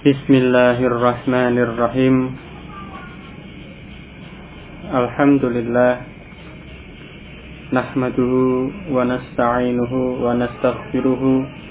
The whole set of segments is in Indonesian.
Bismillahirrahmanirrahim. Alhamdulillah. Nahmaduhu wa nasta'inuhu wa nastaghfiruhu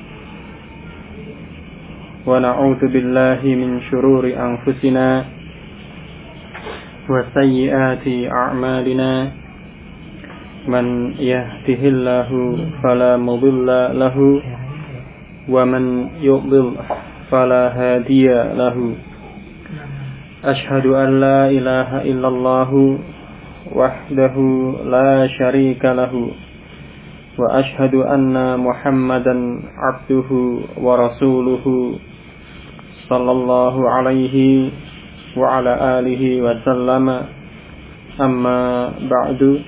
wa na'udzu billahi min syururi anfusina wa sayyiati a'malina. Man yahdihillahu fala mudilla lahu wa man yudlil fala hadiya lahu. Ashhadu an la ilaha illallah wahdahu la syarika lahu wa ashhadu anna Muhammadan abduhu wa rasuluhu sallallahu alaihi wa ala alihi wa sallama. Amma ba'du,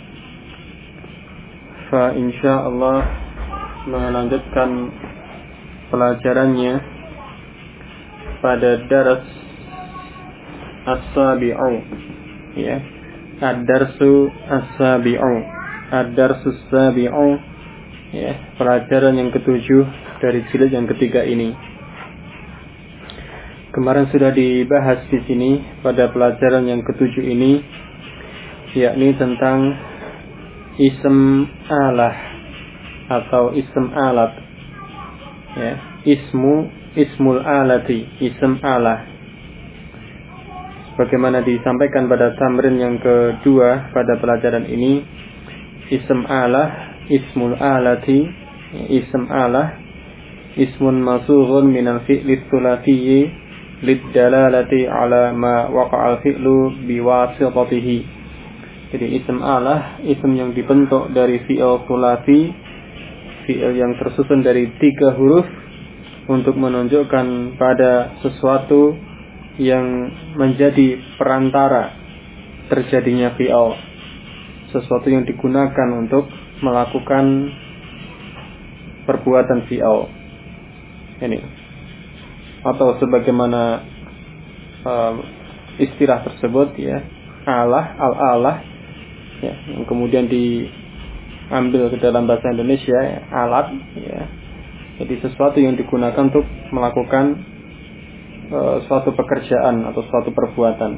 fa insyaallah melanjutkan pelajarannya pada daras as-sabi'u, ya, ad-darsu as-sabi'u, ad-darsu as-sabi'u, ya, pelajaran yang ketujuh dari jilid yang ketiga ini. Kemarin sudah dibahas di sini pada pelajaran yang ketujuh ini, yakni tentang ism alah atau ism alat, ya, ismul alati, ism alah. Bagaimana disampaikan pada tamrin yang kedua pada pelajaran ini, ism alah, ismul alati, ism alah, ismun masughun minal fi'li tsulati liddalalati ala ma waqa'al fi'lu biwasitatihi. Jadi ism alah, ism yang dibentuk dari fi'il tsulati, fi'il yang tersusun dari 3 huruf, untuk menunjukkan pada sesuatu yang menjadi perantara terjadinya fi'il, sesuatu yang digunakan untuk melakukan perbuatan fi'il ini, atau sebagaimana istilah tersebut, ya, alah, al-alah, ya, yang kemudian diambil ke dalam bahasa Indonesia, ya, alat, ya. Jadi sesuatu yang digunakan untuk melakukan suatu pekerjaan atau suatu perbuatan.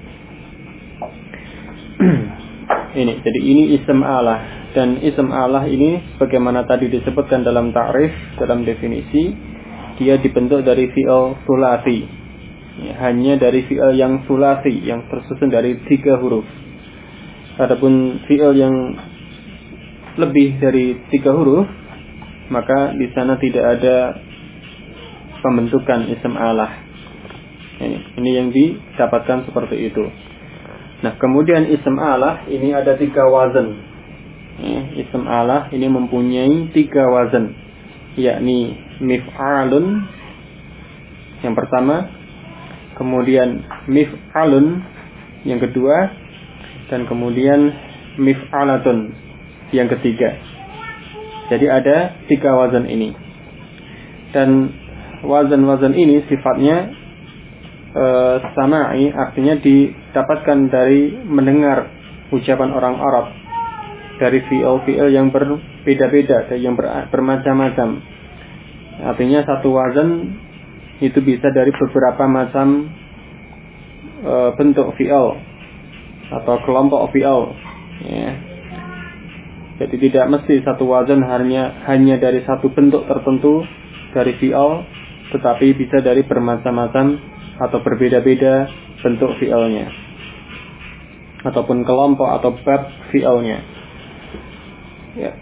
Jadi ini ism alah, dan ism alah ini bagaimana tadi disebutkan dalam ta'rif, dalam definisi, dia dibentuk dari fi'il sulasi, ya, hanya dari fi'il yang sulasi, yang tersusun dari 3 huruf. Adapun fi'il yang lebih dari 3 huruf, maka di sana tidak ada pembentukan ism alah. Ini yang didapatkan seperti itu. Nah, kemudian ism alah ini ada 3 wazan. Ism alah ini mempunyai 3 wazan, yakni mif'alun yang pertama, kemudian mif'alun yang kedua, dan kemudian mif'alatun yang ketiga. Jadi ada 3 wazan ini, dan wazan-wazan ini sifatnya sama'i, artinya didapatkan dari mendengar ucapan orang Arab, dari fi'il-fi'il yang berbeda-beda, yang bermacam-macam. Artinya satu wazan itu bisa dari beberapa macam bentuk fi'il atau kelompok fi'il, ya. Jadi tidak mesti satu wazan hanya dari satu bentuk tertentu dari fi'il, tetapi bisa dari bermacam-macam atau berbeda-beda bentuk fi'ilnya, ataupun kelompok atau bab fi'ilnya, ya.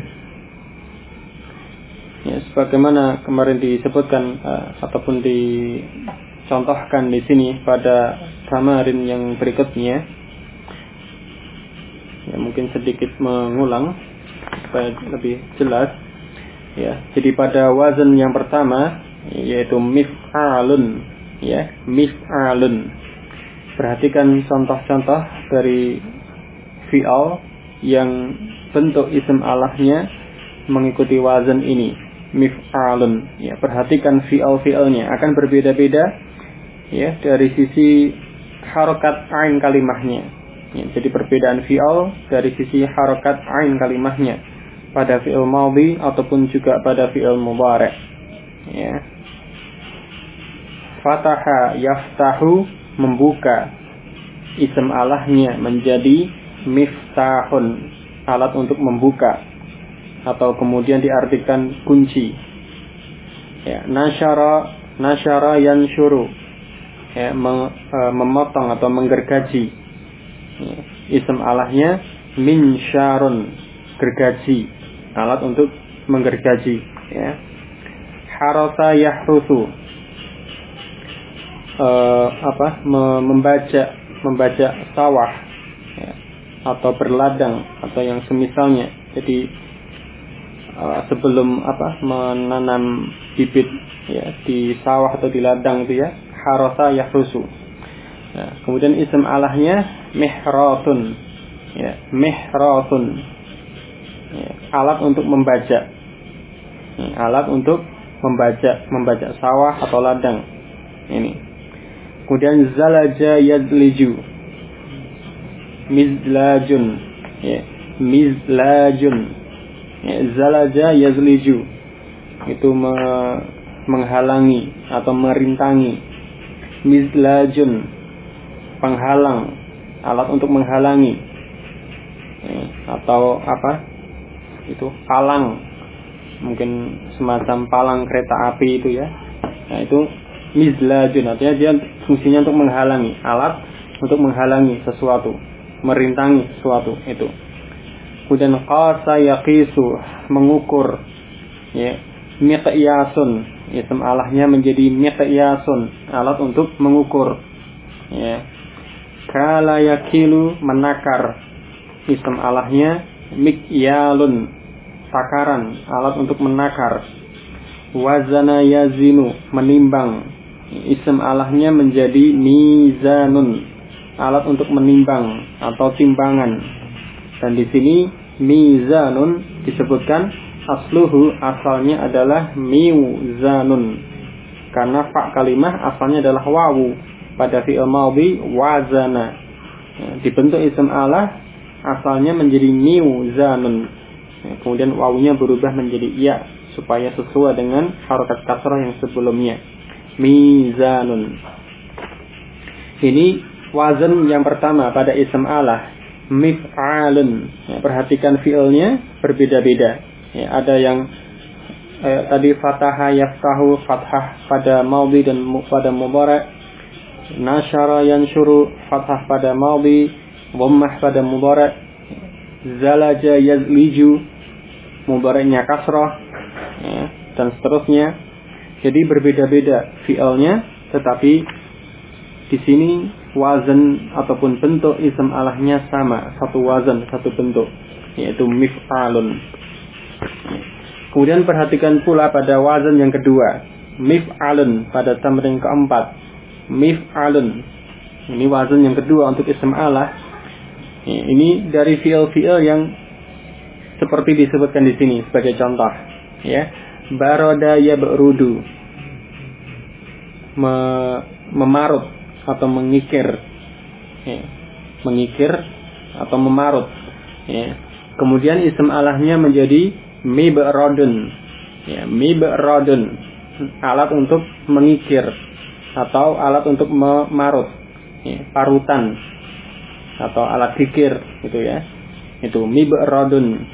Ya, sebagaimana kemarin disebutkan ataupun dicontohkan di sini pada tamarin yang berikutnya. Ya, mungkin sedikit mengulang supaya lebih jelas, ya. Jadi pada wazan yang pertama, yaitu mif'alun, ya, mif'alun. Perhatikan contoh-contoh dari fi'al yang bentuk ism alahnya mengikuti wazan ini, mif'alun, ya. Perhatikan fi'al-fi'alnya akan berbeda-beda, ya, dari sisi harokat ain kalimahnya. Ya, jadi perbedaan fi'al dari sisi harokat ain kalimahnya pada fi'il madhi ataupun juga pada fi'il mudhari', ya. fataha yaftahu, membuka. Ism Allahnya menjadi miftahun, alat untuk membuka, atau kemudian diartikan kunci. Ya, nasyara yansyuru, ya, memotong atau menggergaji. Ya, ism Allahnya minsyarun, gergaji, alat untuk menggergaji. Ya. Harasa yahrusu, membaca sawah, ya, atau berladang atau yang semisalnya. Jadi sebelum menanam bibit, ya, di sawah atau di ladang itu, ya, harasa yahrusu. Nah, kemudian ism Allahnya mihratun, ya, mihratun, ya, alat untuk membaca, ya, alat untuk membaca sawah atau ladang ini. Kemudian zalaja yadliju, mizlajun, ya, mizlajun, ya, zalaja yazliju, itu menghalangi atau merintangi. Mizlajun, penghalang, alat untuk menghalangi, ya, atau itu palang, mungkin semacam palang kereta api itu, ya. Nah, itu mizlajun, artinya dia fungsinya untuk menghalangi, alat untuk menghalangi sesuatu, merintangi sesuatu itu. Kemudian qasa yaqisu, mengukur, ya, miqyasun, ism Allahnya menjadi miqyasun, alat untuk mengukur, ya. Kala yakilu, menakar, ism Allahnya mikyalun, takaran, alat untuk menakar. Wazana yazinu, menimbang, ism Allahnya menjadi mizanun, alat untuk menimbang atau timbangan. Dan di sini mizanun disebutkan asluhu, asalnya adalah miuzanun, karena fa kalimah asalnya adalah wawu pada fi'il madhi wazana. Dibentuk ism Allah asalnya menjadi miuzanun, kemudian wawunya berubah menjadi ya supaya sesuai dengan harokat kasrah yang sebelumnya, mizanun. Ini wazan yang pertama pada ism Allah, mif'alun. Ya, perhatikan fi'ilnya berbeda-beda. Ya, ada yang tadi fataha yaftahu, fathah pada madhi dan pada mudhari'. Nasyara yansyuru, fathah pada madhi, dhammah pada mudhari'. Zalaja yazliju, mudhari'nya kasrah, ya, dan seterusnya. Jadi berbeda-beda fi'ilnya, tetapi di sini wazan ataupun bentuk ism Allahnya sama, satu wazan, satu bentuk, yaitu mif'alun. Kemudian perhatikan pula pada wazan yang kedua, mif'alun, pada tamrin keempat, mif'alun. Ini wazan yang kedua untuk ism Allah. Ini dari fi'il-fi'il yang seperti disebutkan di sini sebagai contoh, ya. Baroda yabrudu, memarut atau mengikir, ya. Mengikir atau memarut, ya. Kemudian ism Allahnya menjadi mibradun, ya, mibradun, alat untuk mengikir atau alat untuk memarut, ya, parutan atau alat kikir, gitu, ya. Itu mibradun.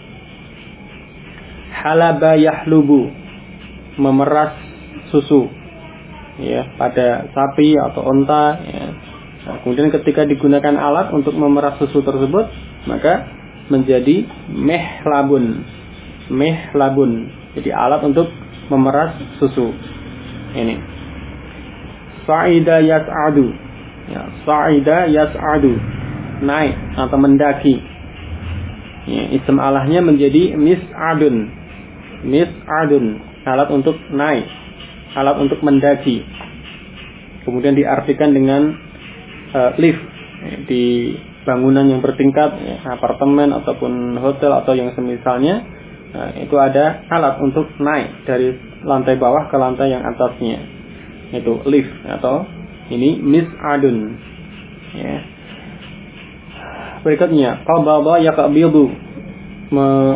Halaba yahlubu, memeras susu, ya, pada sapi atau unta, ya. Nah, kemudian ketika digunakan alat untuk memeras susu tersebut, maka menjadi mehlabun, mehlabun, jadi alat untuk memeras susu. Ini sa'ida yas'adu, ya, sa'ida yas'adu, naik atau mendaki, ya, ism Allahnya menjadi mis'adun, mis'adun, alat untuk naik, alat untuk mendaki. Kemudian diartikan dengan lift, di bangunan yang bertingkat, ya, apartemen ataupun hotel atau yang semisalnya. Nah, itu ada alat untuk naik dari lantai bawah ke lantai yang atasnya, itu lift atau ini mis'adun, ya. Berikutnya qabada yaqbidu,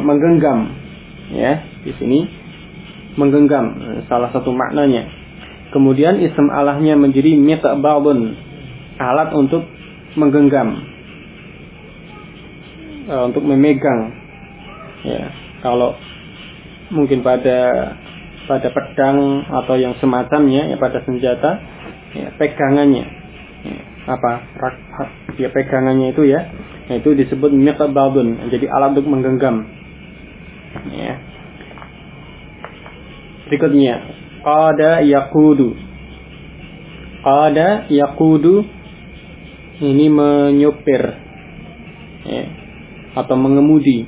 menggenggam, ya. Di sini menggenggam salah satu maknanya. Kemudian ism alahnya menjadi miqbadun, alat untuk menggenggam, untuk memegang. Ya, kalau mungkin pada pedang atau yang semacamnya, ya pada senjata, ya pegangannya, ya pegangannya itu ya, itu disebut miqbadun, jadi alat untuk menggenggam. Ya. Berikutnya, qada yaqudu. Qada yaqudu ini menyupir, ya, atau mengemudi.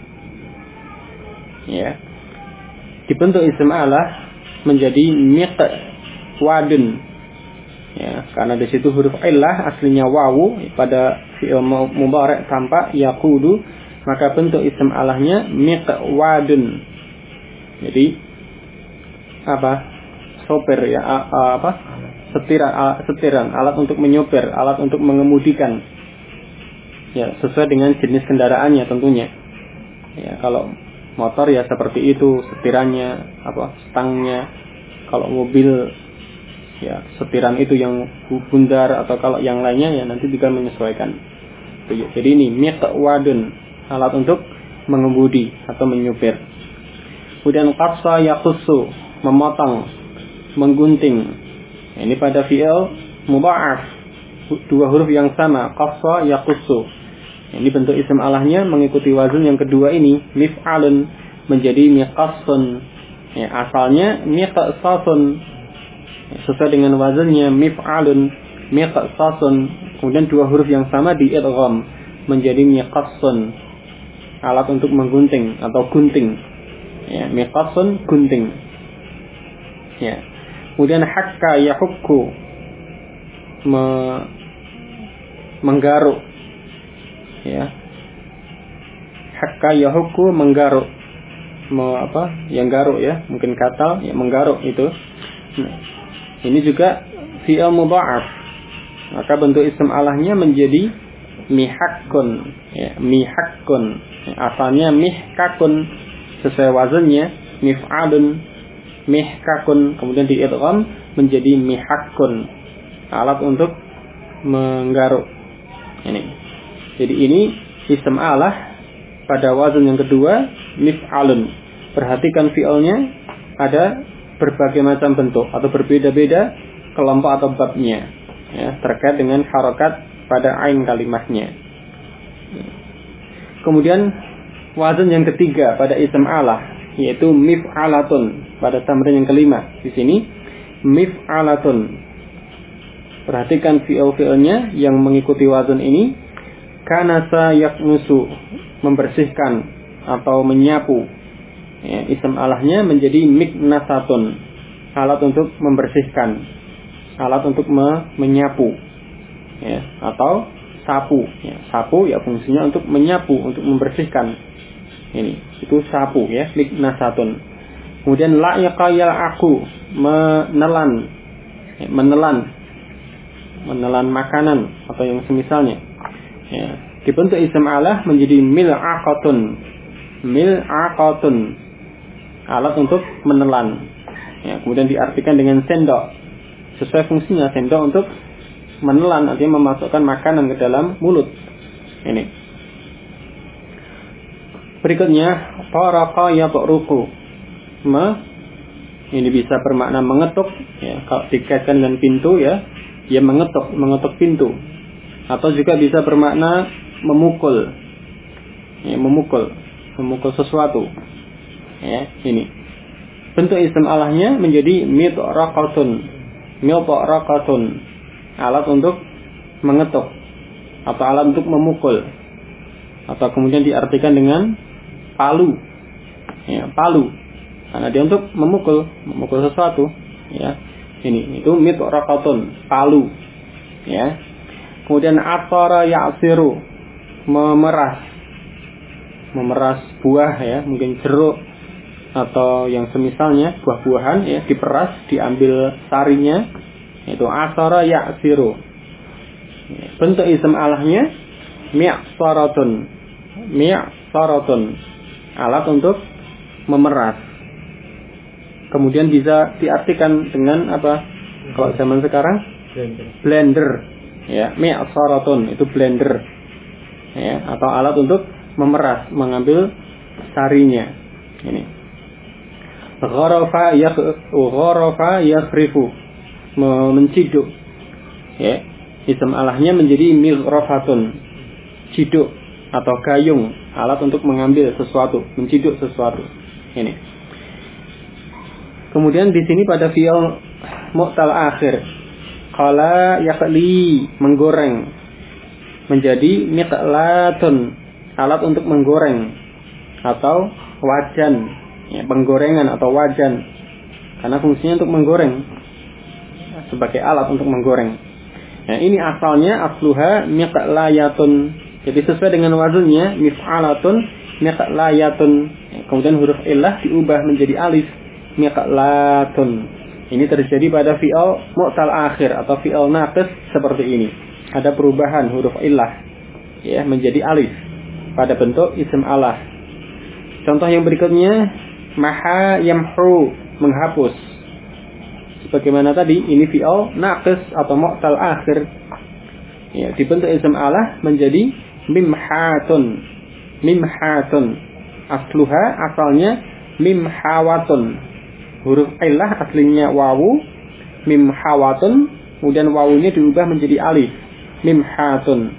Ya. Dibentuk ism alah menjadi miqwadun. Ya, karena di situ huruf illah aslinya wawu, pada fi'il mudhari' tampak yaqudu, maka bentuk ism alahnya miqwadun. Jadi sopir ya, setiran, alat untuk menyopir, alat untuk mengemudikan. Ya, sesuai dengan jenis kendaraannya tentunya. Ya, kalau motor ya seperti itu setirannya, stangnya. Kalau mobil ya setiran itu yang bundar, atau kalau yang lainnya ya nanti juga menyesuaikan. Jadi ini miqwadun, alat untuk mengemudi atau menyupir. Kemudian qassa yaqussu, memotong, menggunting. Ini pada fi'il mudha'af, dua huruf yang sama, qassa yaqussu. Ini bentuk ism alahnya mengikuti wazn yang kedua ini, mif'alun, menjadi miqassun. Ya, asalnya miqassasun, sesuai dengan wazannya mif'alun, miqassasun. Kemudian dua huruf yang sama diidgham menjadi miqassun, alat untuk menggunting atau gunting. Ya, miqassun, gunting. Ya. Kemudian hakka yahukku, menggaruk. Ya. Hakka yahukku, menggaruk. Yang garuk ya, mungkin katal ya, menggaruk itu. Nah, ini juga fi'il mudha'af. Maka bentuk ism alahnya menjadi mihakkun, ya, mihakkun. Asalnya mihkakun, sesuai wazannya mif'alun, mihkakun, kemudian diidgham menjadi mihakkun, alat untuk menggaruk. Ini. Jadi ini ism alah pada wazan yang kedua mif'alun. Perhatikan fi'ilnya ada berbagai macam bentuk atau berbeda-beda kelompok atau babnya, ya, terkait dengan harokat pada ain kalimatnya. Kemudian wazan yang ketiga pada ism alah yaitu mif'alatun pada tamrin yang kelima. Di sini mif'alatun. Perhatikan fi'il-fi'ilnya yang mengikuti wazan ini. Kanasa yaknusu, membersihkan atau menyapu. Ya, ism alahnya menjadi miknasatun, alat untuk membersihkan, alat untuk menyapu, ya, atau sapu. Ya, sapu ya fungsinya untuk menyapu, untuk membersihkan. Ini itu sapu ya, miknasatun. Kemudian la'iqa yal'aqu, menelan, ya, menelan makanan atau yang semisalnya. Ya, dibentuk ism alah menjadi mil'aqatun, alat untuk menelan. Ya, kemudian diartikan dengan sendok, sesuai fungsinya. Sendok untuk menelan, artinya memasukkan makanan ke dalam mulut. Ini. Berikutnya taraqa yatruqu, ini bisa bermakna mengetuk, ya, kalau dikaitkan dengan pintu ya, dia mengetuk pintu. Atau juga bisa bermakna memukul, ya, memukul sesuatu. Ya, ini bentuk ism alahnya menjadi mitraqatun, alat untuk mengetuk atau alat untuk memukul, atau kemudian diartikan dengan palu, ya, palu, karena dia untuk memukul sesuatu. Ya, ini itu mitraqatun, palu. Ya. Kemudian asara ya'siru, memeras buah ya, mungkin jeruk atau yang semisalnya, buah-buahan ya, diperas, diambil sarinya, itu asara ya'siru. Bentuk ism alahnya mi'saratun, alat untuk memeras. kemudian bisa diartikan dengan apa? Kalau zaman sekarang blender. Ya, mi'saratun itu blender. Ya, atau alat untuk memeras, mengambil sarinya. Ini. Gharafa yakhrifu, menciduk. Ya, isim alahnya menjadi mighrafatun, ciduk atau gayung, alat untuk mengambil sesuatu, menciduk sesuatu. Ini. Kemudian di sini pada fi'il mu'tal akhir, qala yaqli, menggoreng, menjadi miqlatun, alat untuk menggoreng atau wajan, ya, penggorengan atau wajan, karena fungsinya untuk menggoreng, sebagai alat untuk menggoreng. Nah, ini asalnya asluha miqlayatun, jadi sesuai dengan wazannya mif'alatun miqlayatun, kemudian huruf illah diubah menjadi alif, miqlatun. Ini terjadi pada fi'il mu'tal akhir atau fi'il naqis seperti ini. Ada perubahan huruf illah, ya, menjadi alif pada bentuk isim alah. Contoh yang berikutnya, maha yamhu, menghapus. Sebagaimana tadi, ini fi'il naqis atau mu'tal akhir. Ya, dibentuk isim alah menjadi mimhatun. Mimhatun. Asluha, asalnya mimhawatun. Huruf illah aslinya wawu, mimhawatun, kemudian wawunya diubah menjadi alif, mimhatun.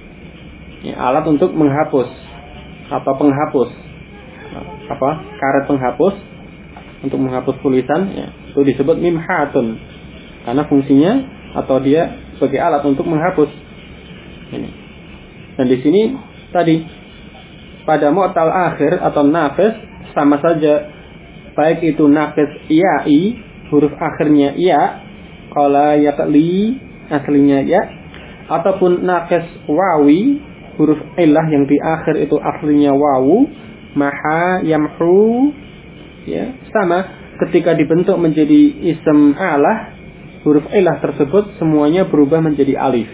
Ya, alat untuk menghapus atau penghapus. Apa? Karet penghapus untuk menghapus tulisan, ya, itu disebut mimhatun. Karena fungsinya atau dia sebagai alat untuk menghapus. Ini. Dan di sini tadi pada mu'tal akhir atau naqis sama saja, baik itu naqis ya'i, huruf akhirnya ya, qala yaqli aslinya ya, ataupun naqis wawi, huruf illah yang di akhir itu aslinya wawu, maha yamhu, ya, sama ketika dibentuk menjadi isim alah, huruf illah tersebut semuanya berubah menjadi alif,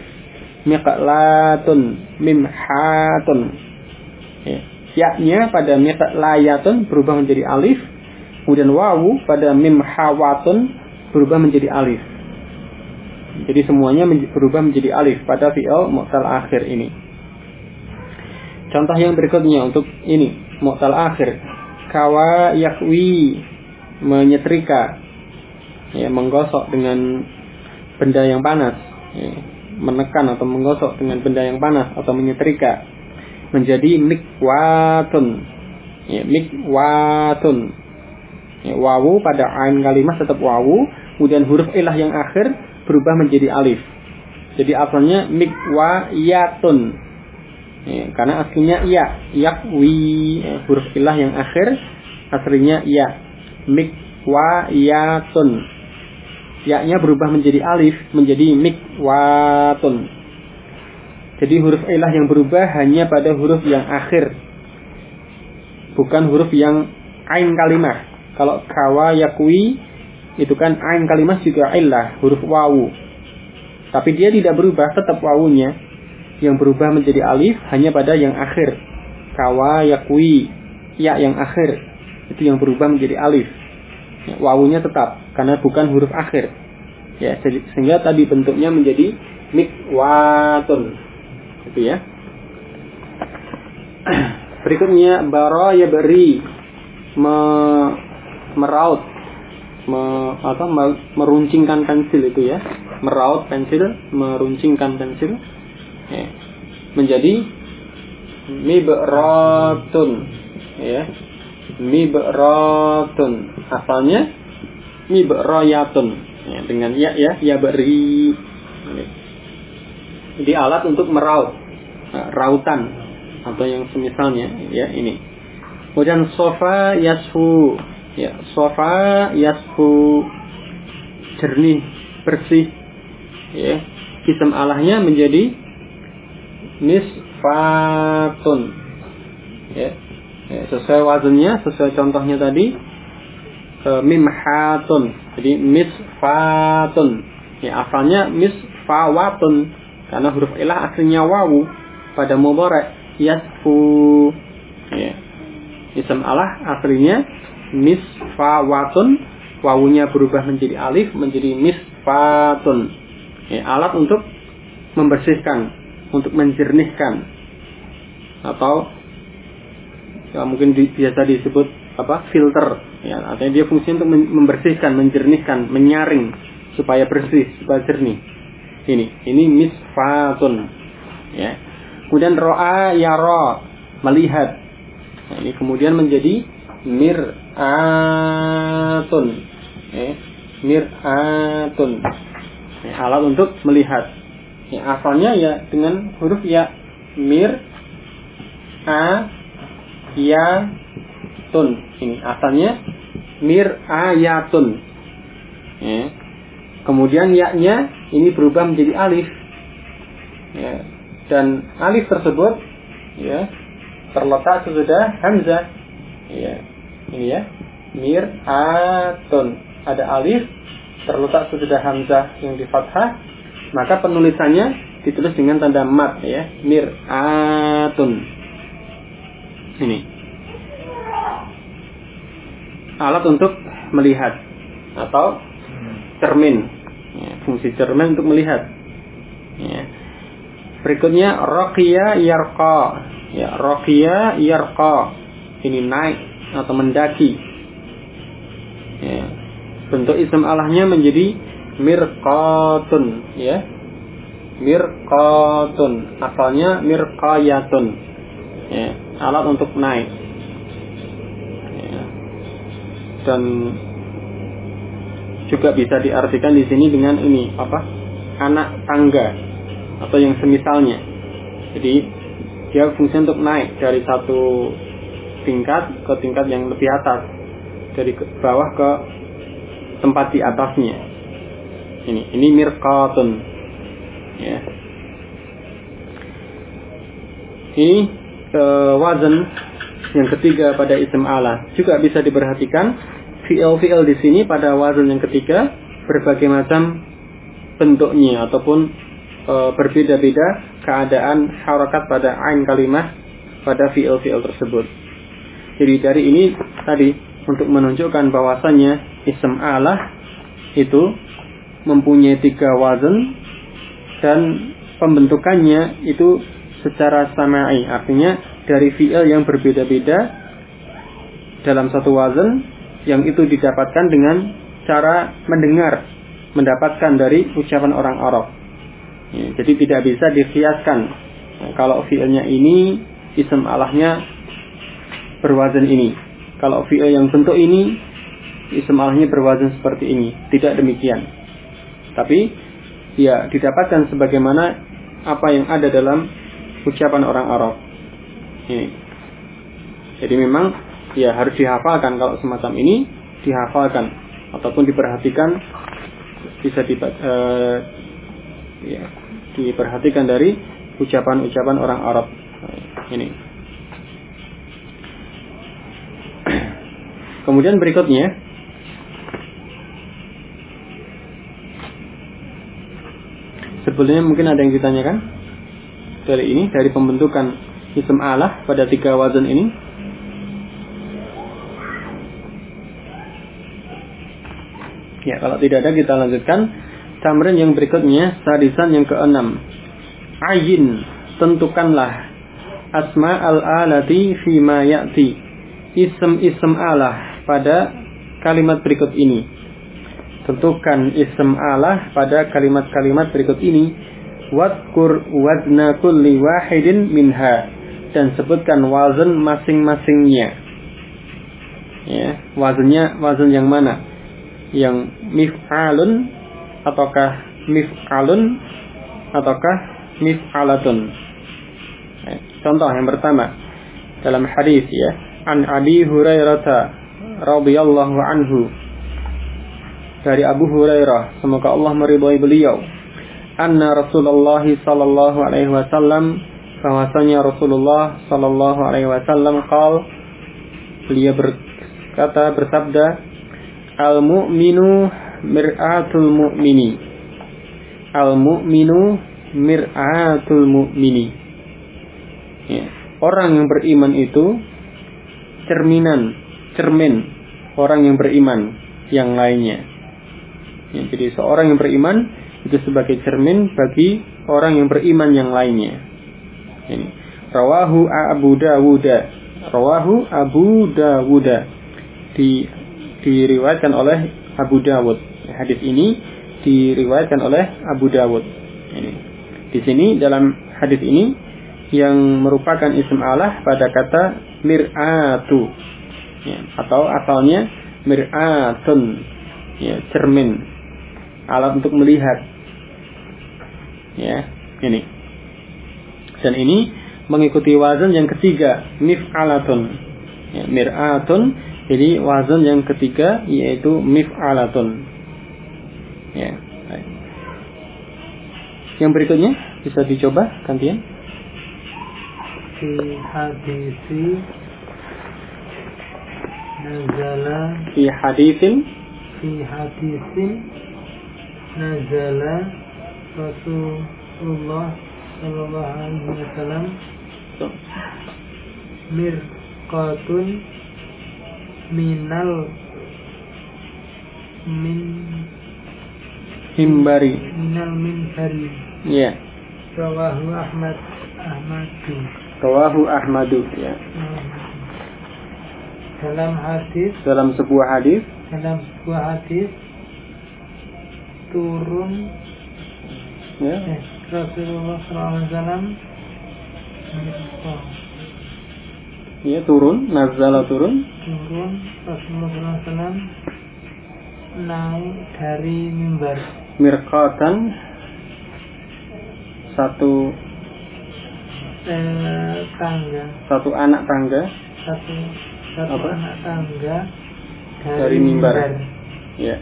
miqlatun, mimhatun. Ya, ya-nya pada miqlayatun berubah menjadi alif, kemudian wawu pada mimhawatun berubah menjadi alif. Jadi semuanya berubah menjadi alif pada fi'il mu'tal akhir ini. Contoh yang berikutnya untuk ini mu'tal akhir, kawa yakwi, menyetrika, ya, menggosok dengan benda yang panas, ya, menekan atau menggosok dengan benda yang panas atau menyetrika, menjadi mikwatun, ya, mikwatun. Ya, wawu pada ain kalimah tetap wawu, kemudian huruf ilah yang akhir berubah menjadi alif. Jadi asalnya mikwayatun, ya, karena aslinya ya, yakwi, ya, huruf ilah yang akhir aslinya ya, mikwayatun. Ya-nya berubah menjadi alif menjadi mikwatun. Jadi huruf ilah yang berubah hanya pada huruf yang akhir, bukan huruf yang ain kalimah. Kalau kawa yakwi itu kan ain kalimah juga illah, huruf wawu. Tapi dia tidak berubah, tetap wawunya. Yang berubah menjadi alif hanya pada yang akhir. Kawa yakwi, ya yang akhir, itu yang berubah menjadi alif. Ya, wawunya tetap karena bukan huruf akhir. Ya, sehingga tadi bentuknya menjadi mikwatun. Itu ya. Berikutnya bara ya beri, meraut, meruncingkan pensil itu ya, meraut pensil, meruncingkan pensil, ya, menjadi mibratun, ya, mibratun, asalnya mibrayatun, ya, dengan ya beri, jadi alat untuk meraut, rautan atau yang semisalnya, ya, ini. Kemudian sofa yasfu, ya, sofa yasfu, jernih, bersih, ya, isim alahnya menjadi misfatun, ya, sesuai wazannya, sesuai contohnya tadi, mimhatun, jadi misfatun, ya, asalnya misfawatun karena huruf ilah aslinya wawu pada mudhari' yasfu, ya. Isim alah aslinya misfawatun wawunya berubah menjadi alif, menjadi misfatun. Ya, alat untuk membersihkan, untuk menjernihkan, atau ya, mungkin biasa disebut filter. Ya, artinya dia fungsinya untuk membersihkan, menjernihkan, menyaring supaya bersih, supaya jernih. Ini misfatun. Ya. Kemudian ro'a yara, melihat. Nah, ini kemudian menjadi mir'atun. Mir'atun. Ya, alat untuk melihat. Ya, asalnya ya dengan huruf ya, mir'ayatun. Ini asalnya mir'ayatun. Ya. Kemudian ya-nya ini berubah menjadi alif. Ya. Dan alif tersebut ya terletak sesudah hamzah. Ya. Ini ya, mir'atun. Ada alif terletak sesudah hamzah yang di fathah, maka penulisannya ditulis dengan tanda mat ya, mir'atun. Ini alat untuk melihat atau cermin. Ya, fungsi cermin untuk melihat. Ya. Berikutnya raqiya yarqa. Ya, raqiya yarqa. Ini naik atau mendaki. Ya. Bentuk ism alahnya menjadi mirqatun, ya. Mirqatun. Asalnya mirqayatun. Ya, alat untuk naik. Ya. Dan juga bisa diartikan di sini dengan ini anak tangga atau yang semisalnya. Jadi dia fungsi untuk naik dari satu tingkat ke tingkat yang lebih atas, dari bawah ke tempat di atasnya. Ini mirqatun. Ya. Ini wazan yang ketiga pada ism alah. Juga bisa diperhatikan fi'il di sini pada wazan yang ketiga berbagai macam bentuknya ataupun berbeda-beda keadaan harakat pada ain kalimah pada fi'il tersebut. Jadi dari ini tadi untuk menunjukkan bahwasannya ism alah itu mempunyai 3 wazan dan pembentukannya itu secara sama'i, artinya dari fi'il yang berbeda-beda dalam satu wazan yang itu didapatkan dengan cara mendengar, mendapatkan dari ucapan orang Arab. Ya, jadi tidak bisa dikiaskan. Nah, kalau fi'ilnya ini, ism alahnya berwazan ini. Kalau fi'il yang bentuk ini, ism alahnya berwazan seperti ini. Tidak demikian. Tapi ya didapatkan sebagaimana apa yang ada dalam ucapan orang Arab. Ini. Jadi memang ya harus dihafalkan. Kalau semacam ini dihafalkan ataupun diperhatikan, bisa diperhatikan dari ucapan-ucapan orang Arab. Ini. Kemudian berikutnya sebelumnya mungkin ada yang ditanyakan dari pembentukan ism alah pada 3 wazan ini. Ya, kalau tidak ada kita lanjutkan tamrin yang berikutnya, sadisan yang ke-6. Ayin, tentukanlah asma al-alati fima ya'ti. Ism alah pada kalimat berikut ini. Tentukan ism alah pada kalimat-kalimat berikut ini. Wadkur wazna kulli wahidin minha, dan sebutkan wazan masing-masingnya. Ya, wazan yang mana? Yang mif'alun ataukah mif'alun ataukah mif'alatun. Contoh yang pertama dalam hadis ya, an Abi Hurairah radhiyallahu anhu, dari Abu Hurairah semoga Allah meridhai beliau, anna Rasulullah sallallahu alaihi wasallam, bahwasanya Rasulullah sallallahu alaihi wasallam beliau bersabda, al-mu'minu mir'atul mu'mini. Al-mu'minu mir'atul mu'mini. Ya. Orang yang beriman itu cermin orang yang beriman. yang lainnya. Ya, jadi seorang yang beriman itu sebagai cermin bagi orang yang beriman yang lainnya. Ini rawahu Abu Dawud. Rawahu Abu Dawud. Diriwayatkan oleh Abu Dawud. Hadis ini diriwayatkan oleh Abu Dawud. Ini. Di sini dalam hadis ini yang merupakan ism Allah pada kata mir'atu. Ya, atau asalnya mir'atun. Ya, cermin. Alat untuk melihat. Ya, ini. Dan ini mengikuti wazan yang ketiga, mif'alatun. Ya, mir'atun, jadi wazan yang ketiga yaitu mif'alatun. Ya. Baik. Yang berikutnya bisa dicoba gantian. Fi hadisi nazala. Fi hadisin nazala Rasulullah sallallahu alaihi wasallam mirqatun minal minbari. Ya. Rawahu Ahmadu. Ya. Dalam sebuah hadis turun ya. Rasulullah SAW Ya, turun, nazala turun Rasulullah SAW naik dari mimbar mirqatan satu anak tangga anak tangga dari mimbar. Ya.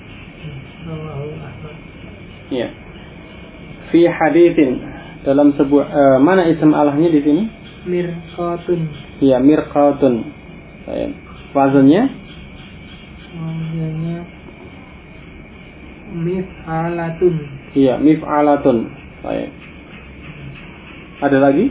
Ya. Fi haditsin dalam sebuah mana ism Allahnya di sini? Mirqatun. Ya, mirqatun. Wazannya? Mif'alatun. Iya, mif'alatun. Baik. Ada lagi?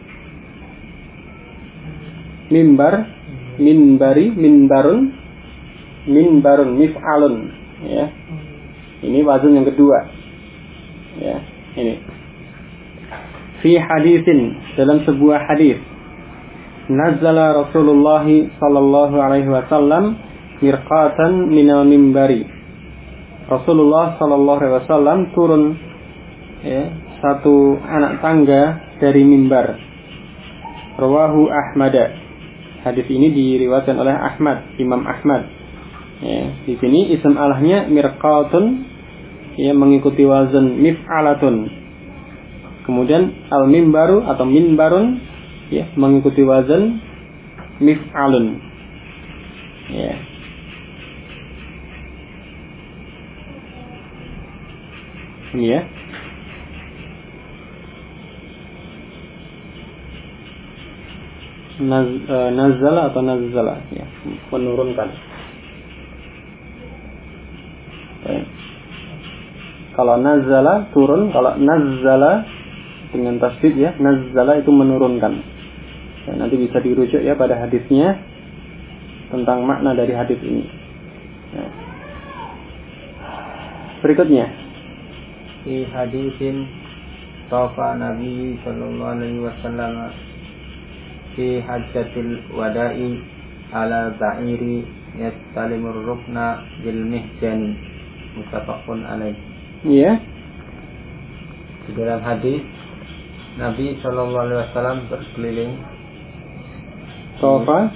Mimbar, minbari, minbarun, mif'alun. Ya. Ini wazan yang kedua. Ya, ini. Fi haditsin dalam sebuah hadis. Nazzala Rasulullah sallallahu alaihi wasallam mirqatan minal mimbari. Rasulullah sallallahu alaihi wasallam turun ya, satu anak tangga dari mimbar. Rawahu Ahmad. Hadis ini diriwayatkan oleh Imam Ahmad. Ya, di sini ism Allahnya mirqatun, ya, mengikuti wazan mif'alatun. Kemudian al-mimbaru atau minbarun, ya, mengikuti wazan mif'alun. Ya. Ini ya. Nazala atau nazala, ya, menurunkan. Kalau nazala turun, kalau nazala dengan tasdid ya, nazala itu menurunkan. Ya, nanti bisa dirujuk ya pada hadisnya tentang makna dari hadis ini. Ya. Berikutnya, di hadisin tafa Nabi sallallahu alaihi wasallam fi hajjatil wada'i ala ba'iri yastalimur rukna bil mihjani muttafaqun alaih. Iya. Di dalam hadis Nabi sallallahu alaihi wasallam berkeliling tawaf.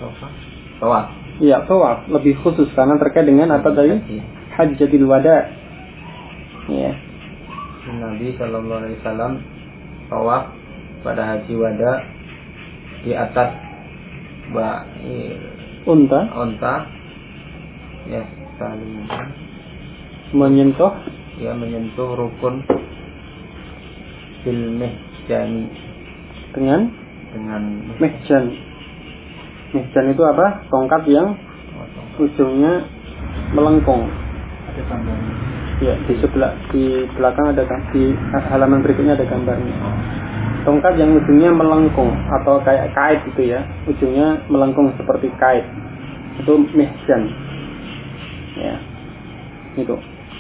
Iya, tawaf lebih khusus karena terkait dengan apa tadi? Hajjatil wada'. Iya. Nabi sallallahu alaihi wasallam tawaf pada haji wada di atas unta ya, saling menyentuh rukun bil mihjani dengan mihjan. Mihjan itu apa? Tongkat yang ujungnya melengkung. Ada gambarnya. Ya, di belakang ada, di halaman berikutnya ada gambarnya. Tongkat yang ujungnya melengkung atau kayak kait gitu ya, ujungnya melengkung seperti kait, itu mihjan. Ya. Itu.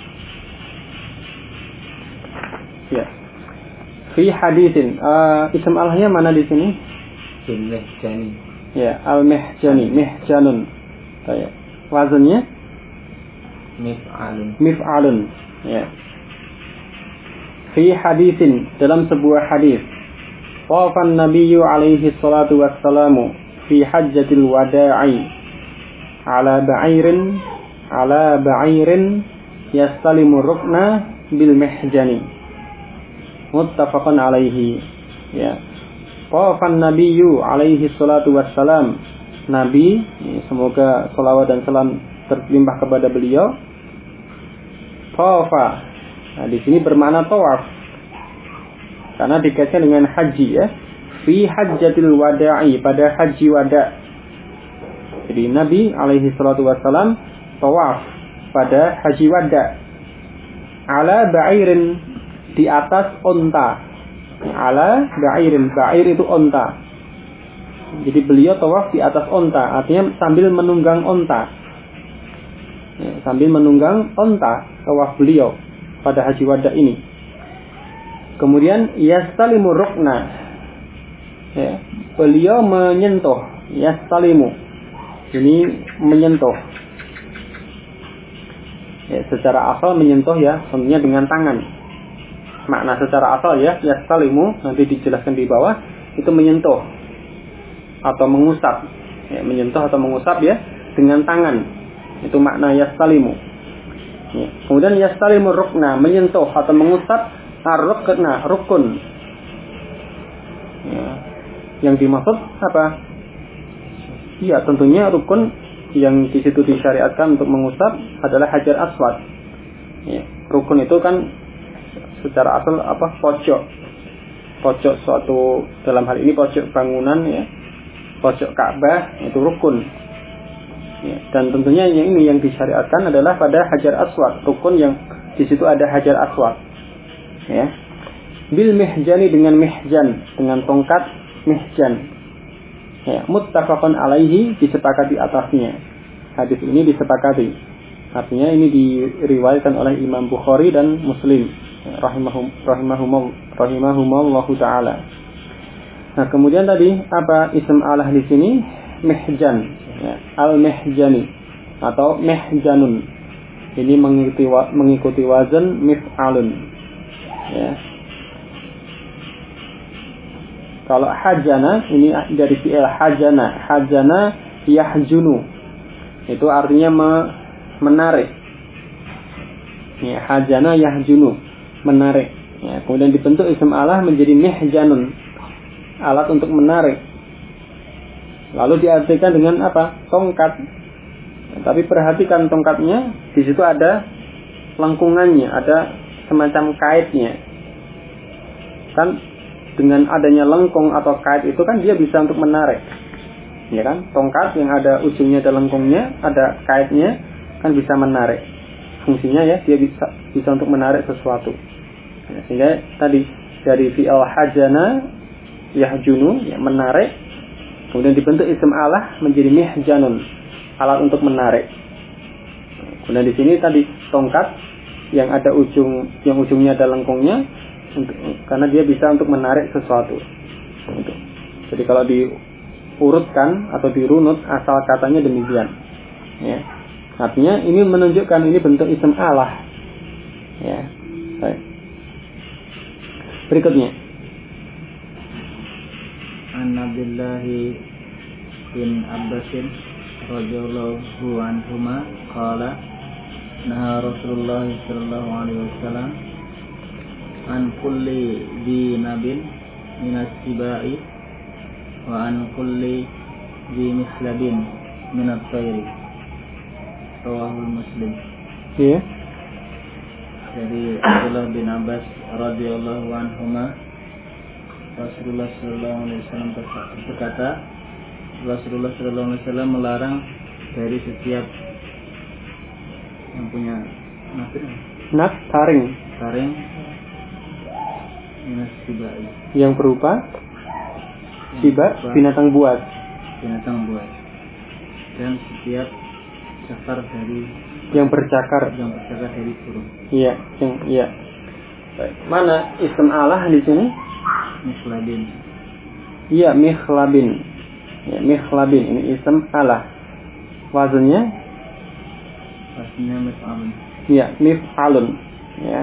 Ya. Fi hadisin. Ism Allahnya mana di sini? Mihjani. Ya, al-mihjani, mihjanun. Kayak wazannya mif'alun. Ya. Fi hadisin, dalam sebuah hadis. Wafan Nabiyyu alaihi salatu wassalamu fi hajjatil wada'i ala ba'irin yastalimu rukna bil mihjani. Muttafaqun alaihi. Ya. Wafan Nabiyyu alaihi salatu wassalam. Nabi, semoga salawat dan salam terlimpah kepada beliau. Tawafa. Nah, di sini bermakna tawaf. Karena dikaitkan dengan haji ya. Fi hajjatil wada'i, pada haji wada'. Jadi Nabi alaihi salatu wassalam tawaf pada haji wada'. Ala ba'irin, di atas onta. Ala ba'irin, ba'ir itu onta. Jadi beliau tawaf di atas onta, artinya sambil menunggang onta. Ya, sambil menunggang onta tawaf beliau pada haji wada' ini. Kemudian yastalimu rukna. Ya, beliau menyentuh, yastalimu. Ini menyentuh. Ya, secara asal menyentuh ya, tentunya dengan tangan. Makna secara asal ya, yastalimu, nanti dijelaskan di bawah, itu menyentuh atau mengusap. Ya, menyentuh atau mengusap ya dengan tangan. Itu makna yastalimu. Ya. Kemudian yastalimu rukna, menyentuh atau mengusap ar-rukna, rukun. Ya. Yang dimaksud apa? Ya, tentunya rukun yang di situ disyariatkan untuk mengusap adalah hajar aswad. Ya. Rukun itu kan secara asal apa? Pojok suatu, dalam hal ini pojok bangunan ya. Pojok Ka'bah itu rukun. Ya, dan tentunya yang ini yang disyariatkan adalah pada hajar aswad, rukun yang di situ ada hajar aswad. Ya. Bil mihjani, dengan mihjan, dengan tongkat mihjan. Ya, muttafaqun alaihi, disepakati atasnya. Hadis ini disepakati. Artinya ini diriwayatkan oleh Imam Bukhari dan Muslim rahimahumallahu taala. Nah, kemudian tadi apa ism Allah di sini? Mihjan. Ya, al-mihjani atau mihjanun. Ini mengikuti wazan mif'alun. Ya. Kalau hajana, ini dari fi'il hajana yahjunu. Itu artinya menarik. Ya, hajana yahjunu, menarik. Ya, kemudian dibentuk ism Allah menjadi mihjanun, alat untuk menarik. Lalu diartikan dengan apa? Tongkat. Tapi perhatikan tongkatnya, di situ ada lengkungannya, ada semacam kaitnya. Kan dengan adanya lengkung atau kait itu kan dia bisa untuk menarik. Ya kan? Tongkat yang ada ujungnya ada lengkungnya, ada kaitnya, kan bisa menarik. Fungsinya ya, dia bisa untuk menarik sesuatu. Ya, sehingga tadi dari fi'il hajana yahjunu, ya, menarik. Kemudian dibentuk ism Allah menjadi mihjanun, alat untuk menarik. Kemudian di sini tadi tongkat yang ada ujungnya ada lengkungnya, karena dia bisa untuk menarik sesuatu. Jadi kalau diurutkan atau dirunut asal katanya demikian. Ya. Artinya ini menunjukkan ini bentuk ism Allah. Ya. Baik. Berikutnya. An Abdullah bin Abbas radhiyallahu anhuma qala naha Rasulullah sallallahu alaihi wasallam an kulli di nabin minas sibai wa an kulli di mislabin minat tayri. Rawahul Muslim. Iya. Dari Abdullah bin Abbas radhiyallahu anhuma, Rasulullah sallallahu alaihi wasallam berkata, Rasulullah sallallahu alaihi wasallam melarang dari setiap yang punya taring minus sibai, yang berupa siba, binatang buas, dan setiap bercakar dari huruf. Iya, iya. Baik. Mana ism Allah di sini? Mikhlabin. Iya, mikhlabin. Ya, mikhlabin ini ism Allah. Wazannya mif'alun. Iya, mif'alun. Ya.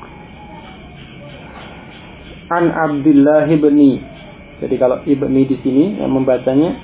An Abdullah ibni. Jadi kalau ibni di sini yang membacanya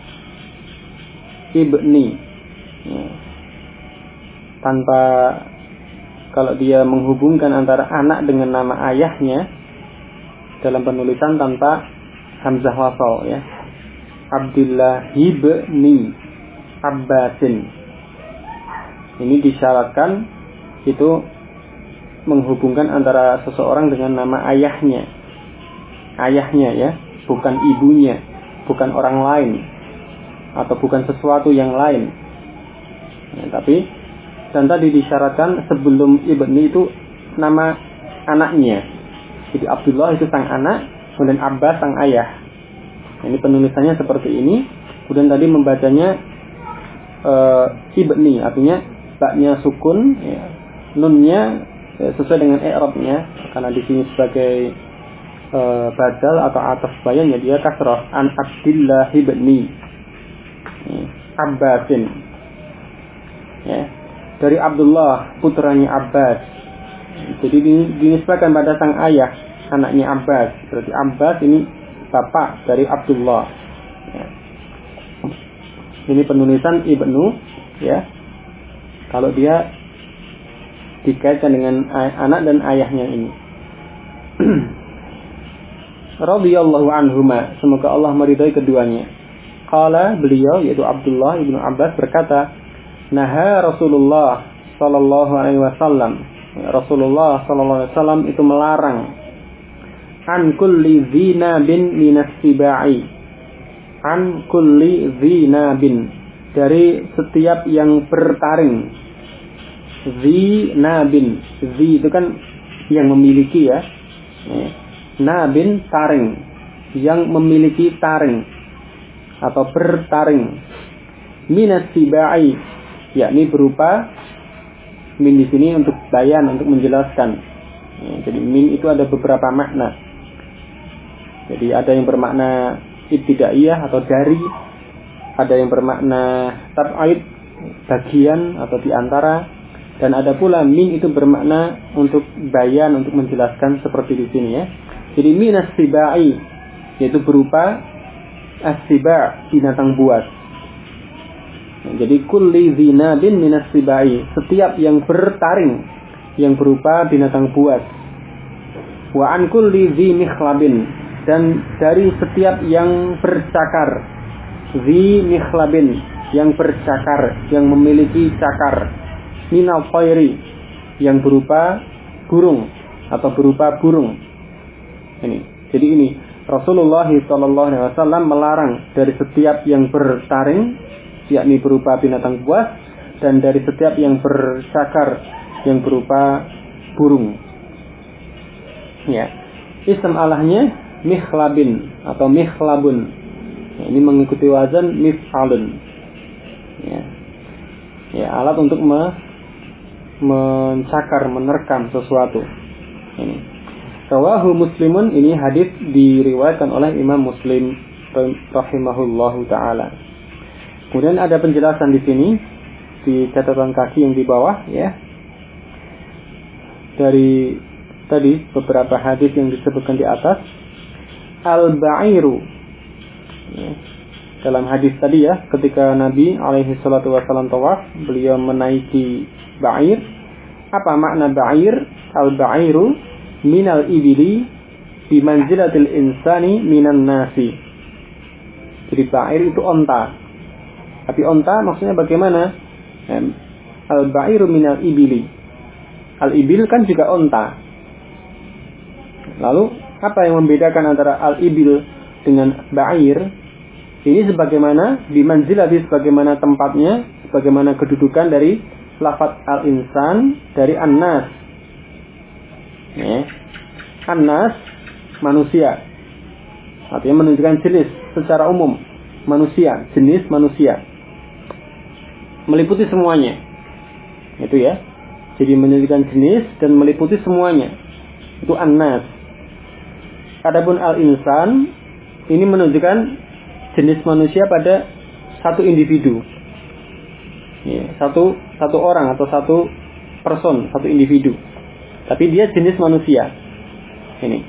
ibni. Ya. Tanpa, kalau dia menghubungkan antara anak dengan nama ayahnya dalam penulisan tanpa hamzah wasal, ya. Abdullah ibni Abbasin. Ini disyaratkan itu menghubungkan antara seseorang dengan nama ayahnya. Ayahnya, ya, bukan ibunya, bukan orang lain, atau bukan sesuatu yang lain. Ya, dan tadi disyaratkan sebelum ibni itu nama anaknya. Jadi Abdullah itu sang anak, kemudian Abbas sang ayah. Ini penulisannya seperti ini. Kemudian tadi membacanya ibni, artinya baknya sukun, ya. Nunnya sesuai dengan i'rabnya, karena di sini sebagai badal atau atas bayan, ya dia kasrah. An Abdillah ibni Abbasin, ya, dari Abdullah putranya Abbas. Jadi dinisbahkan pada sang ayah, anaknya Abbas. Berarti Abbas ini bapak dari Abdullah, ya. Ini penulisan ibnu, ya, kalau dia dikaitkan dengan anak dan ayahnya ini. Radhiyallahu anhuma, semoga Allah meridai keduanya. Qala, beliau yaitu Abdullah ibnu Abbas berkata, naha Rasulullah sallallahu alaihi wasallam. Rasulullah sallallahu alaihi wasallam itu melarang an kulli dzinabin minas sibai. An kulli dzinabin, dari setiap yang bertaring. Dzinabin, zi itu kan yang memiliki, ya. Nabin taring, yang memiliki taring atau bertaring. Minas sibai, yakni berupa min di sini untuk bayan, untuk menjelaskan. Ya, jadi min itu ada beberapa makna. Jadi ada yang bermakna ibtidaiyah atau dari, ada yang bermakna tab'id, bagian atau diantara, dan ada pula min itu bermakna untuk bayan, untuk menjelaskan seperti di sini, ya. Jadi minas sibai, yaitu berupa as-siba, binatang buas. Jadi kulli dzinabin minas sibai, setiap yang bertaring, yang berupa binatang buas. Wa an kulli dzi mikhlabin, dan dari setiap yang bercakar. Dzi mikhlabin, yang bercakar, yang memiliki cakar. Minal thairi, yang berupa burung atau berupa burung. Ini. Jadi ini Rasulullah SAW melarang dari setiap yang bertaring, yakni berupa binatang buas, dan dari setiap yang bercakar, yang berupa burung. Ya. Ism Allahnya mikhlabin atau mikhlabun. Ya, ini mengikuti wazan mif'alun. Ya. Ya, alat untuk mencakar, menerkam sesuatu. Ini. Rawahu Muslimun, ini hadis diriwayatkan oleh Imam Muslim rahimahullahu taala. Kemudian ada penjelasan di sini di catatan kaki yang di bawah, ya. Dari tadi beberapa hadis yang disebutkan di atas. Al-ba'iru, ya. Dalam hadis tadi, ya, ketika Nabi alaihi salatu wasallam tawaf, beliau menaiki ba'ir. Apa makna ba'ir? Al-ba'iru minal ibili bimanzilatil insani minan nasi. Jadi ba'ir itu onta. Tapi onta maksudnya bagaimana? Al-ba'iru minal ibili. Al-ibil kan juga onta. Lalu apa yang membedakan antara al-ibil dengan ba'ir? Ini sebagaimana bimanzilati, sebagaimana tempatnya, sebagaimana kedudukan dari lafaz al-insan dari an-nas. Ya. An-nas, manusia. Artinya menunjukkan jenis secara umum, manusia, jenis manusia. Meliputi semuanya. Itu ya. Jadi menunjukkan jenis dan meliputi semuanya. Itu an-nas. Adapun al-insan ini menunjukkan jenis manusia pada satu individu. Ya, satu orang atau satu person, satu individu. Tapi dia jenis manusia. Ini.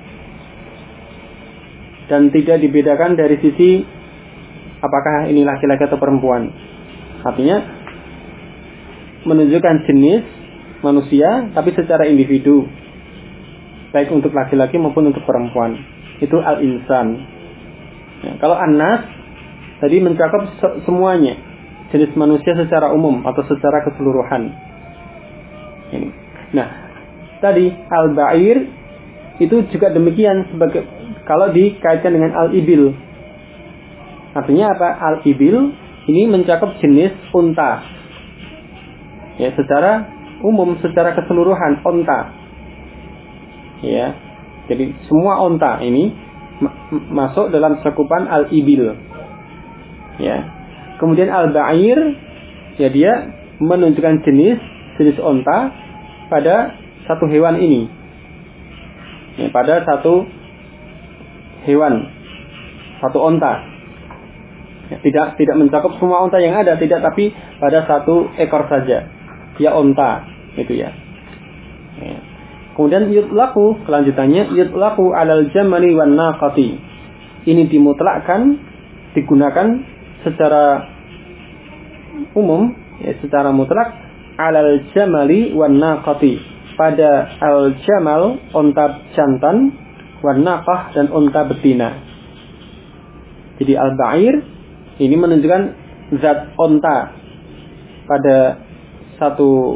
Dan tidak dibedakan dari sisi apakah ini laki-laki atau perempuan. Artinya menunjukkan jenis manusia tapi secara individu, baik untuk laki-laki maupun untuk perempuan. Itu al-insan. Ya, kalau an-nas tadi mencakup semuanya, jenis manusia secara umum atau secara keseluruhan. Ini. Nah, tadi al-ba'ir itu juga demikian sebagai kalau dikaitkan dengan al-ibil. Artinya apa? Al-ibil ini mencakup jenis unta. Ya, secara umum, secara keseluruhan unta. Ya. Jadi semua unta ini masuk dalam cakupan al-ibil. Ya. Kemudian al-ba'ir ya dia menunjukkan jenis unta pada satu hewan ini. Ya, pada satu hewan, satu unta. Ya, tidak mencakup semua unta yang ada, tidak, tapi pada satu ekor saja. Ya unta, itu ya. Ya. Kemudian yutlaqu, kelanjutannya yutlaqu 'alal jamali wan naqati. Ini dimutlakkan, digunakan secara umum, ya, secara mutlak 'alal jamali wan naqati, pada al-jamal unta jantan, wan naqah dan unta betina. Jadi al-ba'ir ini menunjukkan zat unta pada satu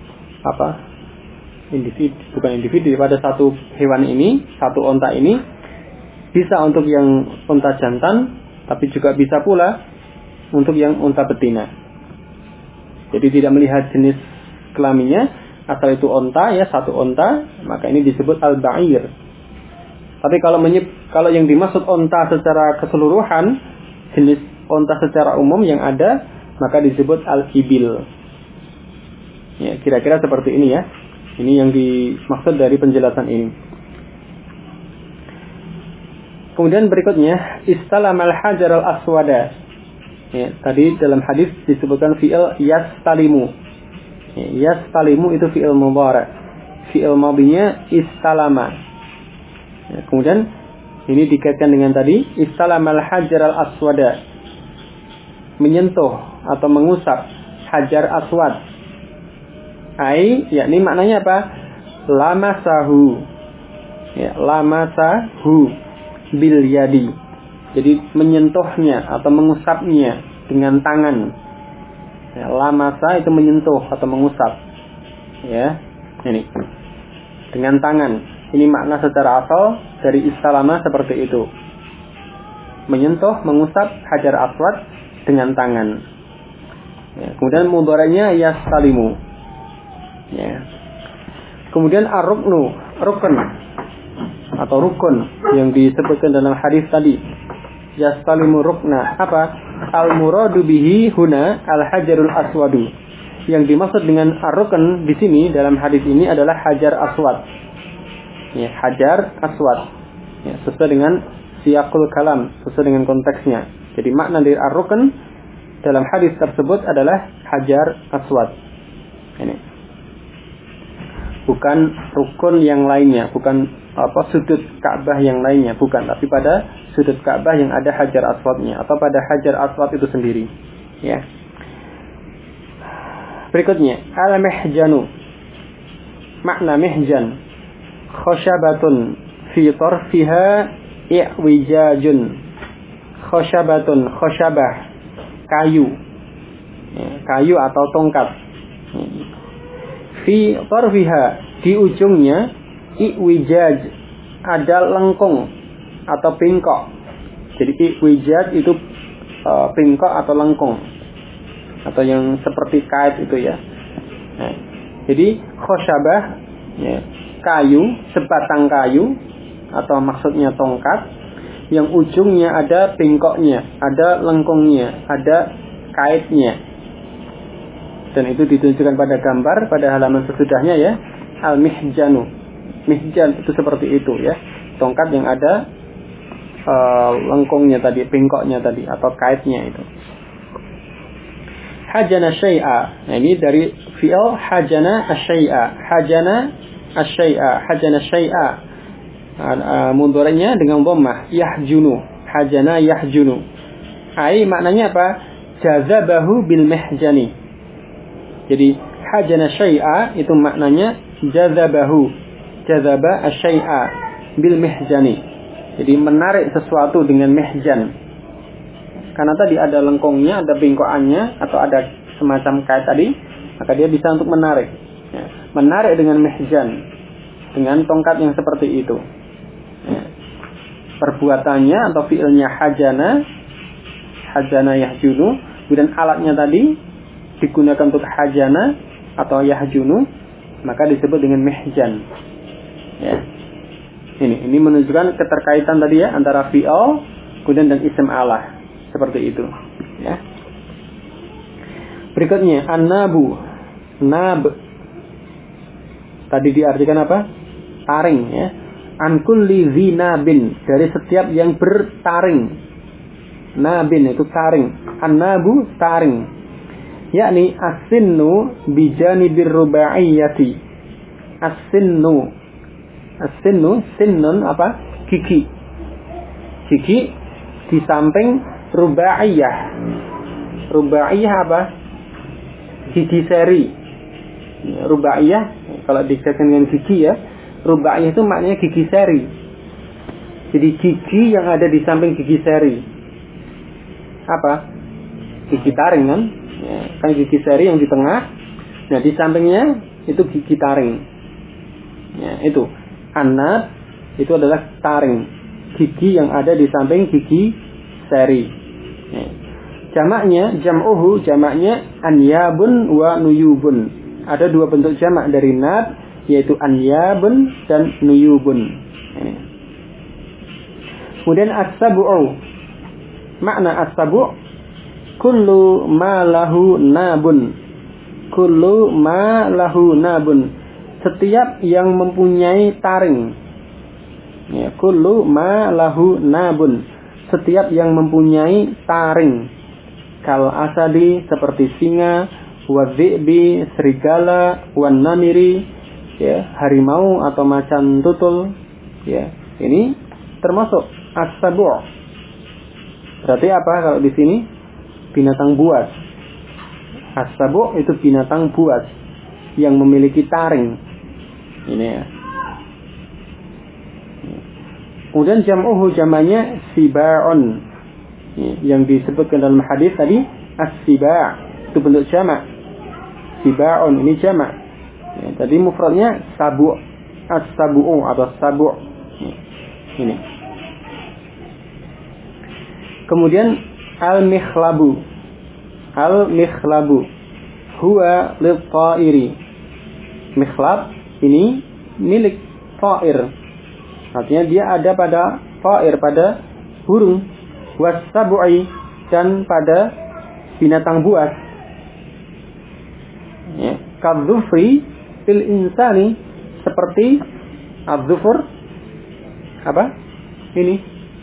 individu pada satu hewan ini, satu unta ini, bisa untuk yang unta jantan, tapi juga bisa pula untuk yang unta betina. Jadi tidak melihat jenis kelaminnya, asal itu unta, ya satu unta, maka ini disebut al-ba'ir. Tapi kalau yang dimaksud unta secara keseluruhan, jenis unta secara umum yang ada, maka disebut al-ibil. Ya, kira-kira seperti ini ya. Ini yang dimaksud dari penjelasan ini. Kemudian berikutnya, istalamal hajar al-aswada. Ya, tadi dalam hadis disebutkan fi'il yastalimu. Ya, yastalimu itu fi'il mudhari'. Fi'il madhinya istalama. Ya, kemudian ini dikaitkan dengan tadi istalamal hajar al-aswada. Menyentuh atau mengusap hajar aswad. Yakni maknanya apa? Lamasahu. Ya, lamasahu bil yadi. Jadi menyentuhnya atau mengusapnya dengan tangan. Ya, lamasa itu menyentuh atau mengusap. Ya, ini dengan tangan. Ini makna secara asal dari istalama seperti itu. Menyentuh, mengusap hajar aswad dengan tangan. Ya, kemudian mudhari'nya yastalimu. Ya. Kemudian ar-ruknu, rukun atau rukun yang disebutkan dalam hadis tadi. Yastalimu rukna. Apa? Al-muradu bihi huna al-hajarul aswadu. Yang dimaksud dengan ar-rukun di sini dalam hadis ini adalah hajar aswad. Ya, hajar aswad. Ya, sesuai dengan siyaqul kalam, sesuai dengan konteksnya. Jadi makna dari ar-rukun dalam hadis tersebut adalah hajar aswad. Ini. Bukan rukun yang lainnya, bukan sudut Ka'bah yang lainnya, bukan, tapi pada sudut Ka'bah yang ada hajar aswadnya atau pada hajar aswad itu sendiri. Ya. Berikutnya, al-mihjanu. Makna mihjan, khashabatun fi tarfiha i'wijajun. Khashabah, kayu. Ya, kayu atau tongkat. Fi tarfiha, di ujungnya i'wijaj, ada lengkung atau pingkok. Jadi i'wijaj itu pingkok atau lengkung atau yang seperti kait itu ya. Nah, jadi khashabah ya, kayu, sebatang kayu atau maksudnya tongkat yang ujungnya ada pingkoknya, ada lengkungnya, ada kaitnya. dan itu ditunjukkan pada gambar pada halaman sesudahnya ya. Al-mihjanu, mihjan itu seperti itu ya, tongkat yang ada lengkungnya tadi, bengkoknya tadi atau kaitnya itu. Hajana syai'a, nah ini dari fi'il hajana asyai'a, hajana asyai'a, hajana syai'a. Mudhari'nya dengan dhammah, yahjunu, hajana yahjunu. Ai maknanya apa? Jazabahu bil mihjani. Jadi hajana syai'a itu maknanya jazabahu, jazaba asyai'a bil mihjani. Jadi menarik sesuatu dengan mihjan. Karena tadi ada lengkungnya, ada bengkokannya atau ada semacam kait tadi, maka dia bisa untuk menarik. Ya. Menarik dengan mihjan, dengan tongkat yang seperti itu. Ya. Perbuatannya atau fiilnya hajana, hajana yahjunu, kemudian alatnya tadi digunakan untuk hajana atau yahjunu, maka disebut dengan mihjan. Ya. Ini menunjukkan keterkaitan tadi ya antara fi'il kemudian dan isim Allah. Seperti itu ya. Berikutnya an-nabu, nab tadi diartikan apa? Taring ya. An kulli zinabin, dari setiap yang bertaring. Nabin itu taring. An-nabu taring. Yakni as-sinnu bijanibir rubaiyati. As-sinnu, sinnun apa? Gigi. Gigi di samping rubaiyah. Rubaiyah apa? Gigi seri. Rubaiyah kalau dikaitkan dengan gigi ya, rubaiyah itu maknanya gigi seri. Jadi gigi yang ada di samping gigi seri. Apa? Gigi taring kan? Ya, kan gigi seri yang di tengah. Nah, di sampingnya itu gigi taring. Ya, itu. Anab itu adalah taring. Gigi yang ada di samping gigi seri. Ya. Jamaknya, jamaknya anyabun wa nuyubun. Ada dua bentuk jamak dari nab, yaitu anyabun dan nuyubun. Ini. Kemudian as-sabu'u. Makna as-sabu' kullu ma lahu nabun. Kullu ma lahu nabun. Setiap yang mempunyai taring. Ya, kullu ma lahu nabun. Setiap yang mempunyai taring. Kal asadi seperti singa, wadhi'bi serigala, wan namiri ya, harimau atau macan tutul ya. Ini termasuk as-sabu'. Berarti apa kalau di sini? Binatang buas. As-sabu' itu binatang buas yang memiliki taring. Ini ya. Kemudian jam'uhu jamanya siba'un. Yang disebutkan dalam hadis tadi as-siba' itu bentuk jamak. Siba'un ini jamak. Ya, tadi mufradnya sabu', as-sabu'u atau sabu'. Ini. Kemudian al-mikhlabu. Al-mikhlabu huwa lit-ta'iri. Mikhlab ini milik ta'ir. Artinya dia ada pada ta'ir, pada burung, was-sab'i dan pada binatang buas. Ya, kadzufri fil insani seperti adzufur apa? Ini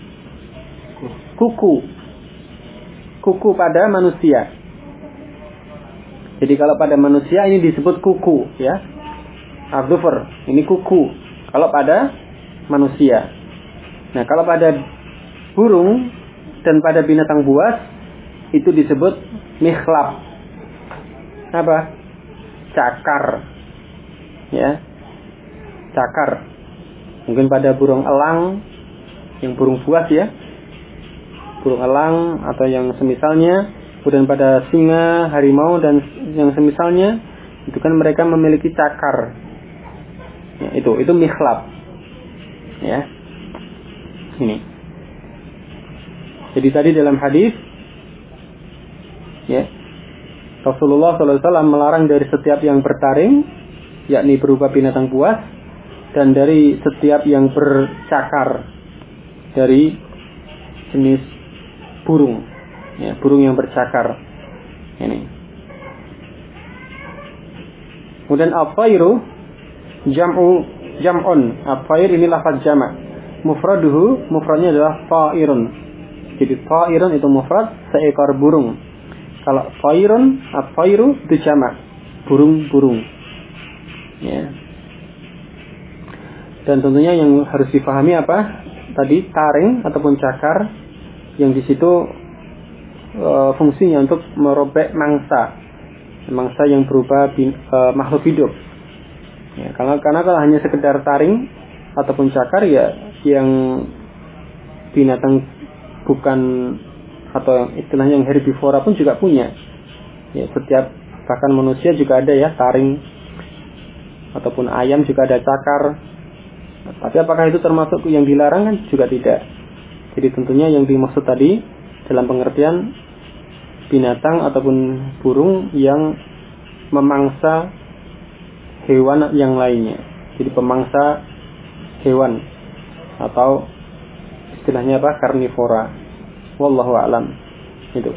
kuku. Kuku pada manusia. Jadi kalau pada manusia ini disebut kuku ya. Adzufur ini kuku kalau pada manusia. Nah, kalau pada burung dan pada binatang buas itu disebut mikhlab. Apa? Cakar. Ya. Cakar. Mungkin pada burung elang, yang burung buas ya. Burung elang atau yang semisalnya, kemudian pada singa, harimau dan yang semisalnya, itu kan mereka memiliki cakar. Ya, itu mikhlab. Ya, ini. Jadi tadi dalam hadis, ya, Rasulullah SAW melarang dari setiap yang bertaring, yakni berupa binatang buas, dan dari setiap yang bercakar, dari jenis burung, ya, burung yang bercakar. Ini. Kemudian al-tairu jam'un. Al-tair ini lafaz jamak. Mufradnya adalah tairun. Jadi tairun itu mufrad, seekor burung. Kalau tairun, al-tairu itu jamak, burung-burung. Ya. Dan tentunya yang harus dipahami apa? Tadi taring ataupun cakar yang di situ fungsinya untuk merobek mangsa yang berupa makhluk hidup. Ya, karena kalau hanya sekedar taring ataupun cakar ya yang binatang bukan atau istilahnya yang herbivora pun juga punya. Ya, setiap bahkan manusia juga ada ya taring ataupun ayam juga ada cakar. Tapi apakah itu termasuk yang dilarang kan juga tidak. Jadi tentunya yang dimaksud tadi dalam pengertian binatang ataupun burung yang memangsa hewan yang lainnya. Jadi pemangsa hewan atau istilahnya apa? Karnivora. Wallahu a'lam. Itu.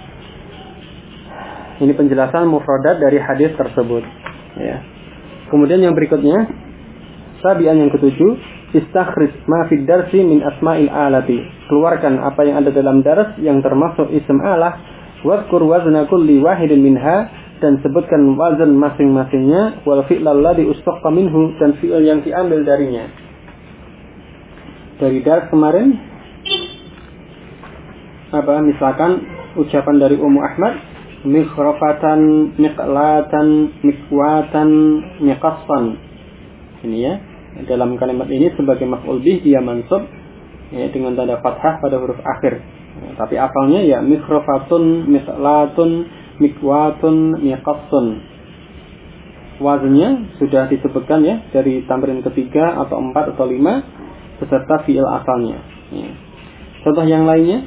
Ini penjelasan mufradat dari hadis tersebut. Ya. Kemudian yang berikutnya, sabian yang ketujuh, istakhrij ma fid darsi min asma'il alati. Keluarkan apa yang ada dalam dars yang termasuk ism alah. Wadhkur wazna kulli wahidin minha, dan sebutkan wazan masing-masingnya, wal fi'l alladhi ustaqa minhu, dan fi'il yang diambil darinya. Dari dars kemarin apa? Misalkan ucapan dari Ummu Ahmad, mikhrafatan, miqlatan, mikwatan, miqassan. Ini ya. Dalam kalimat ini sebagai maf'ul bih dia mansub ya, dengan tanda fathah pada huruf akhir. Ya, tapi asalnya ya mikhrafatun, miqlatun, mikwatun, miqassun. Wazannya sudah disebutkan ya dari tamrin ketiga atau 4 atau 5 beserta fi'il asalnya. Ya. Contoh yang lainnya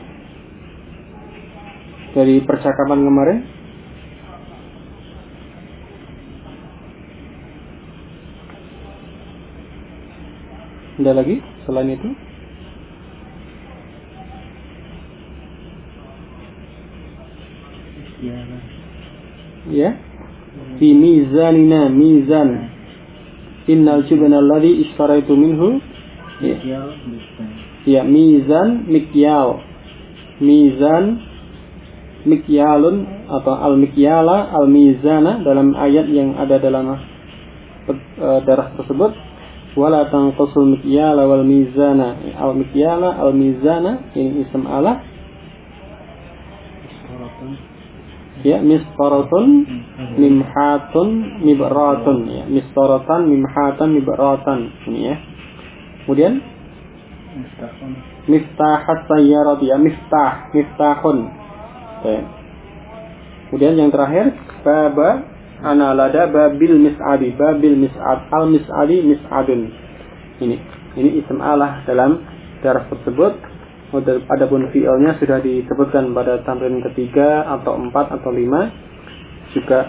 dari percakapan kemarin. Ada lagi selain itu? Ya. Fi mizanina mizan. Innal jubana alladhi ishtaraitu minhu. Ya, mizan, mikyal. Mizan, mikyalun atau al-mikyala, al-mizana dalam ayat yang ada dalam darah tersebut. Wala tanqusul mikyala wal mizana. Al-mikyala, al-mizana ini ism alah. Ya, misfaratun, mimhatun, mibratun. Ya, misfaratan, mimhatan, mibratan. Ini ya. Kemudian miftahat sayyarat, ya, miftahun. Ya. Kemudian yang terakhir baba analada babil mis'adi, al mis'adi mis'adun. Ini ism alah dalam darah tersebut. Adapun fi'ilnya sudah disebutkan pada tamrin ketiga atau 4 atau 5. Juga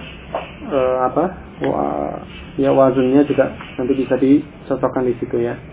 ya wazannya juga nanti bisa dicocokkan di situ ya.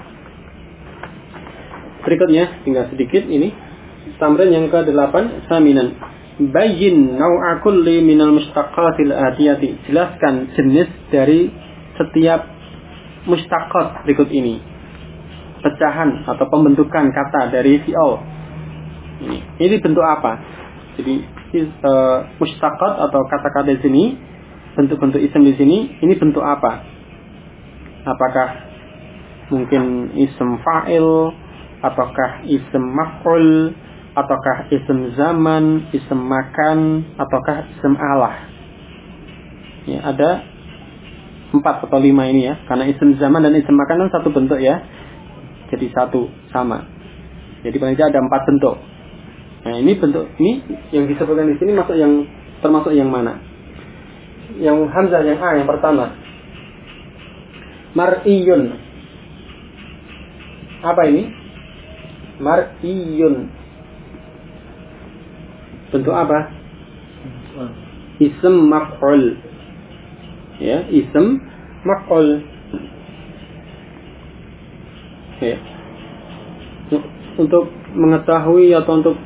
Berikutnya tinggal sedikit ini tamrin yang ke-8, saminan. Bayyin naw'a kulli minal mushtaqatil atiyati. Jelaskan jenis dari setiap mushtaqat berikut ini. Pecahan atau pembentukan kata dari fi'il. Ini bentuk apa? Jadi mushtaqat atau kata-kata di sini, bentuk-bentuk isim di sini, ini bentuk apa? Apakah mungkin isim fa'il, ataukah isim maf'ul, ataukah isim zaman, isim makan, ataukah isim alah? Ya, ada 4 atau 5 ini ya. Karena isim zaman dan isim makan kan satu bentuk ya. Jadi satu sama. Jadi paling tidak ada 4 bentuk. Nah, ini bentuk ini yang disebutkan di sini termasuk yang mana? Yang hamzah yang A yang pertama. Mar'iyun. Apa ini? Mar'iyun. Bentuk apa? Ism maf'ul. Ya, ism maf'ul. Ya. Untuk mengetahui atau untuk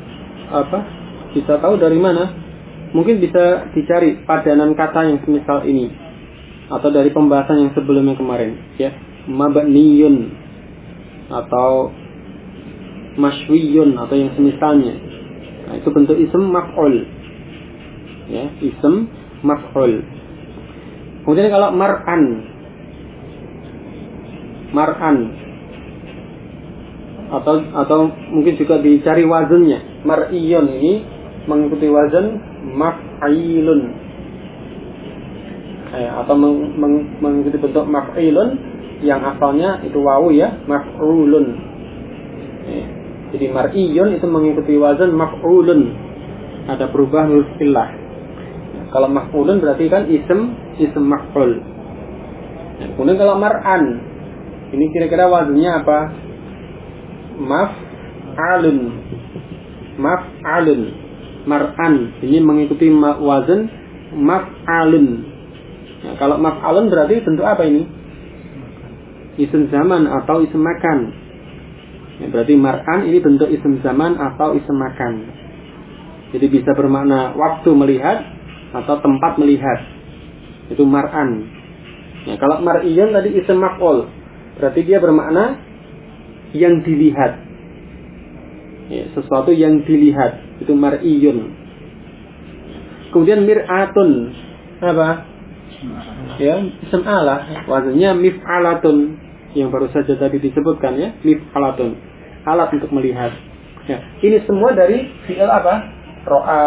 bisa tahu dari mana? Mungkin bisa dicari padanan kata yang semisal ini. atau dari pembahasan yang sebelumnya kemarin, ya, mabniyun atau masywiyun atau yang semisalnya. Nah, itu bentuk ism maf'ul. Ya, ism maf'ul. Kemudian kalau mar'an atau mungkin juga dicari wazannya. Mar'iyun ini mengikuti wazan maf'ilun. Atau mengikuti bentuk maf'ilun yang asalnya itu wawu ya, maf'ulun. Jadi mar'iyun itu mengikuti wazan maf'ulun. Ada perubahan huruf illah. Kalau maf'ulun berarti kan ism maf'ul. Kemudian kalau mar'an, ini kira-kira wazannya apa? Maf'alun. Mar'an ini mengikuti wazan maf'alun. Nah, kalau maf'alun berarti bentuk apa ini? Ism zaman atau ism makan. Ya, berarti mar'an ini bentuk ism zaman atau ism makan. Jadi bisa bermakna waktu melihat atau tempat melihat. Itu mar'an. Ya, kalau mar'iyun tadi ism maf'ul, berarti dia bermakna yang dilihat. Ya, sesuatu yang dilihat. Itu mar'iyun. Kemudian mir'atun. Apa? Ya, ism alah. Wazannya mif'alatun. Yang baru saja tadi disebutkan ya. Mif'alatun. Alat untuk melihat. Ya, ini semua dari fi'il apa? Ro'a.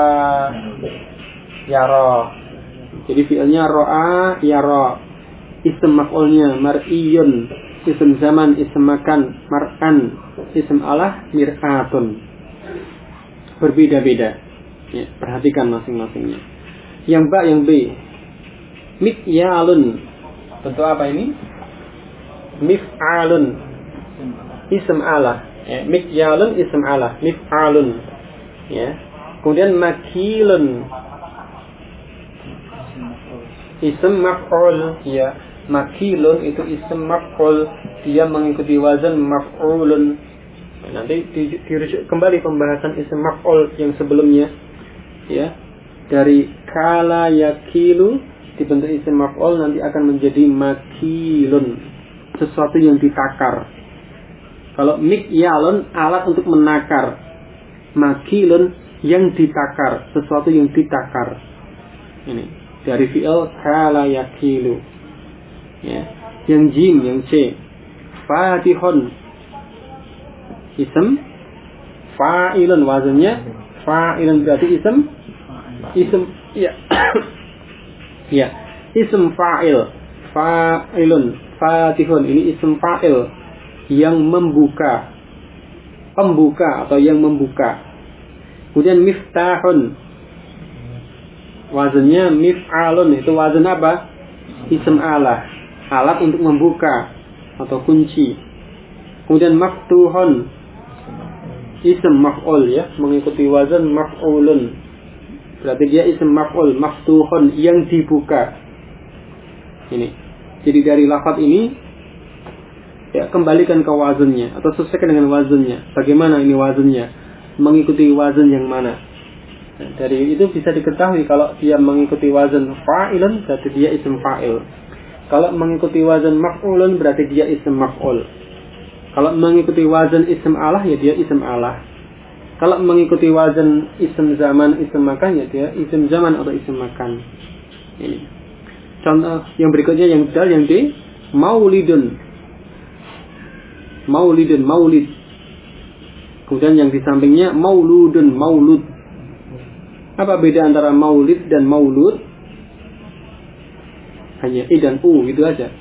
Yara. Jadi fi'ilnya ro'a, yara. Ism maf'ulnya mar'iyun. Ism zaman, ism makan, mar'an. Ism alah, mir'atun. Berbeda-beda. Ya, perhatikan masing-masingnya. Yang ba, yang b. Mikyalun. Bentuk apa ini? Mif'alun. Ism alah. Ya, mikyalun ism alah. Mif'alun. Ya. Kemudian makilun. Ism maf'ul. Ya. Makilun itu ism maf'ul. Dia mengikuti wazan maf'ulun. Nanti dirujuk kembali pembahasan ism maf'ul yang sebelumnya. Ya. Dari kala yakilu dibentuk ism maf'ul nanti akan menjadi makilun, sesuatu yang ditakar. Kalau mikyalun alat untuk menakar, makilun yang ditakar, sesuatu yang ditakar. Ini dari fi'il kala yakilu. Ya. Yang jim, yang c, fatihun, ism fa'ilun, wazannya fa'ilun berarti ism ya. Ya, ism fa'il, fa'ilun, fatihun, ini ism fa'il yang membuka, pembuka atau yang membuka. Kemudian miftahun, wazannya mif'alun, itu wazan apa? Ism alah, alat untuk membuka atau kunci. Kemudian maftuhun, ism maf'ul ya, mengikuti wazan maf'ulun. Berarti dia ism maf'ul, maftuhun, yang dibuka. Ini. Jadi dari lafaz ini ya, kembalikan ke wazannya atau sesuaikan dengan wazannya. Bagaimana ini wazannya? Mengikuti wazan yang mana? Nah, dari itu bisa diketahui kalau dia mengikuti wazan fa'ilun berarti dia ism fa'il. Kalau mengikuti wazan maf'ulun berarti dia ism maf'ul. Kalau mengikuti wazan ism alah ya dia ism alah. Kalau mengikuti wazan ism zaman, ism makan ya dia ism zaman atau ism makan. Ini. Contoh yang berikutnya yang dal, yang D, maulidun. Maulid. Kemudian yang di sampingnya mauludun, maulud. Apa beda antara maulid dan maulud? Hanya i dan u gitu aja.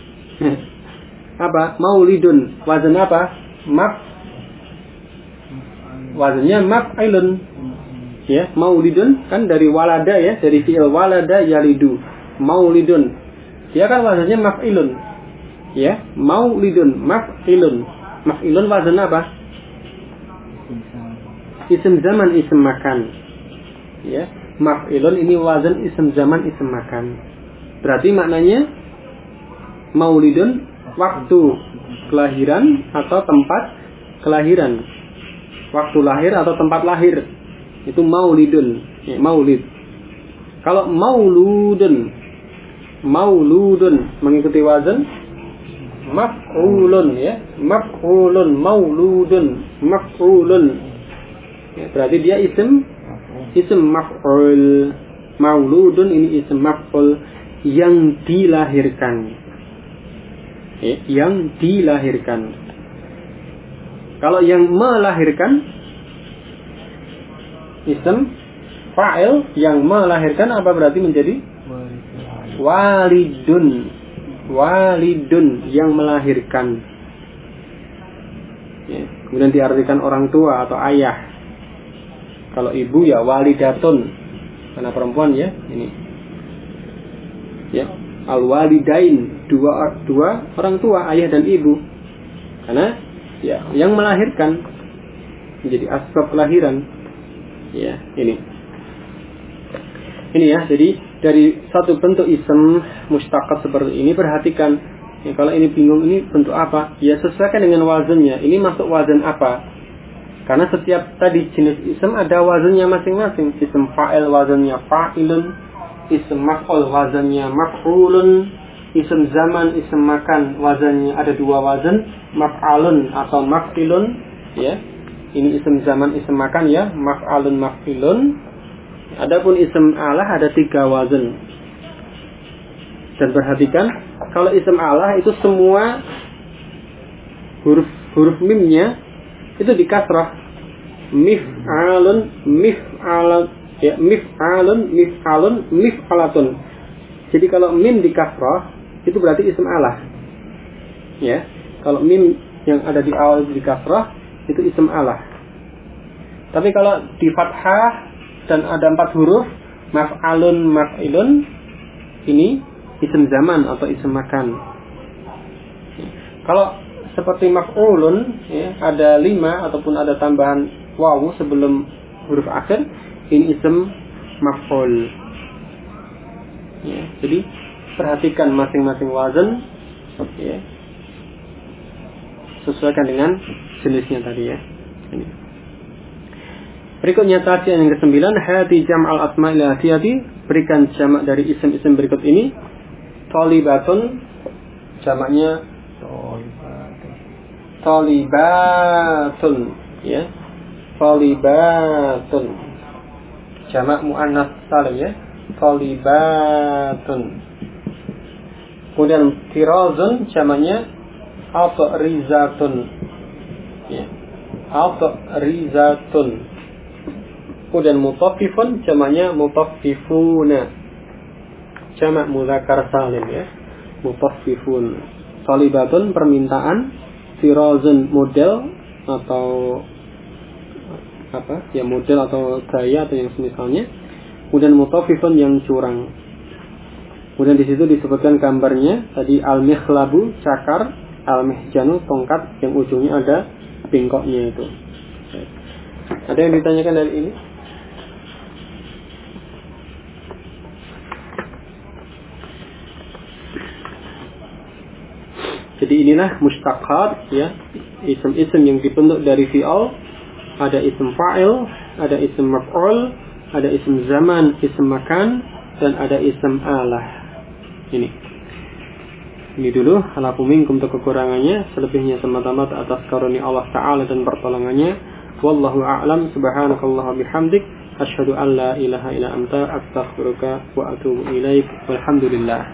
Apa? Maulidun. Wazan apa? Wazannya maf'ilun. Ya, maulidun kan dari walada ya, dari fi'il walada yalidu. Maulidun. Dia kan wazannya maf'ilun. Ya, maulidun, maf'ilun. Maf'ilun wazan apa? Ism zaman, ism makan. Ya, maf'ilun ini wazan ism zaman, ism makan. Berarti maknanya maulidun waktu kelahiran atau tempat kelahiran. Waktu lahir atau tempat lahir. Itu maulidun, ya, maulid. Kalau mauludun mauludun mengikuti wazan maf'ulun ya. Maf'ulun, mauludun, maf'ulun. Ya, berarti dia isim maf'ul. Mauludun ini isim maf'ul yang dilahirkan. Ya, yang dilahirkan. Kalau yang melahirkan isim fa'il yang melahirkan apa berarti menjadi walidun. Walidun yang melahirkan. Ya, kemudian diartikan orang tua atau ayah. Kalau ibu ya walidatun, karena perempuan ya ini. Ya, al-walidain dua orang tua, ayah dan ibu. Karena ya yang melahirkan menjadi asbab kelahiran. Ya, ini ya, jadi dari satu bentuk ism mustaqat seperti ini perhatikan ya, kalau ini bingung ini bentuk apa ya sesuaikan dengan wazannya, ini masuk wazan apa, karena setiap tadi jenis ism ada wazannya masing-masing. Ism fa'il wazannya fa'ilun, ism maf'ul wazannya maf'ulun, ism zaman ism makan wazannya ada dua wazan, maf'alun atau maf'ilun ya. Ini ism zaman ism makan ya, maf'alun maf'ilun. Adapun ism Allah ada 3 wazan. Dan perhatikan kalau ism Allah itu semua huruf mimnya itu di kasrah. Mif'alun, mif'alat, ya, mif'alun, mif'alun, mif'alatun. Jadi kalau mim di kasrah itu berarti ism Allah. Ya. Kalau mim yang ada di awal di kasrah itu ism Allah. Tapi kalau di fathah dan ada 4 huruf, maf'alun, maf'ilun, ini isim zaman atau isim makan. Kalau seperti maf'ulun, ya, ada 5 ataupun ada tambahan wawu sebelum huruf akhir, ini isim maf'ul. Ya, jadi perhatikan masing-masing wazan, ya, sesuaikan dengan jenisnya tadi ya. Ini. Berikutnya tasya yang ke-9, hati jam'al asma'il atiyati, berikan jamak dari isim-isim berikut ini. Talibatun, jamaknya talibatun, ya. Talibatun. Jamak muannas salim ya. Talibatun. Kemudian tirazun, jamaknya atrizatun. Ya. Atrizatun. Kemudian mutaffifun, jamaknya mutaffifuna. Jamak muzakkar salim ya. Mutaffifun. Talibatun permintaan, tirazun model atau apa? Ya model atau gaya atau yang semisalnya. Kemudian mutaffifun yang curang. Kemudian di situ disebutkan gambarnya tadi al-mikhlabu cakar, al-mihjanu tongkat yang ujungnya ada bengkoknya itu. Ada yang ditanyakan dari ini? Jadi inilah mustaqat ya, isim-isim yang dibentuk dari fi'al. Ada isim fa'il, ada isim maf'ul, ada isim zaman, isim makan, dan ada isim alah. Ini dulu halaku minkum untuk kekurangannya, selebihnya semata-mata atas karunia Allah Ta'ala dan pertolongannya. Wallahu a'lam, subhanakallah bihamdik, asyhadu an la ilaha illa anta, astaghfiruka wa atubu ilaik, walhamdulillah.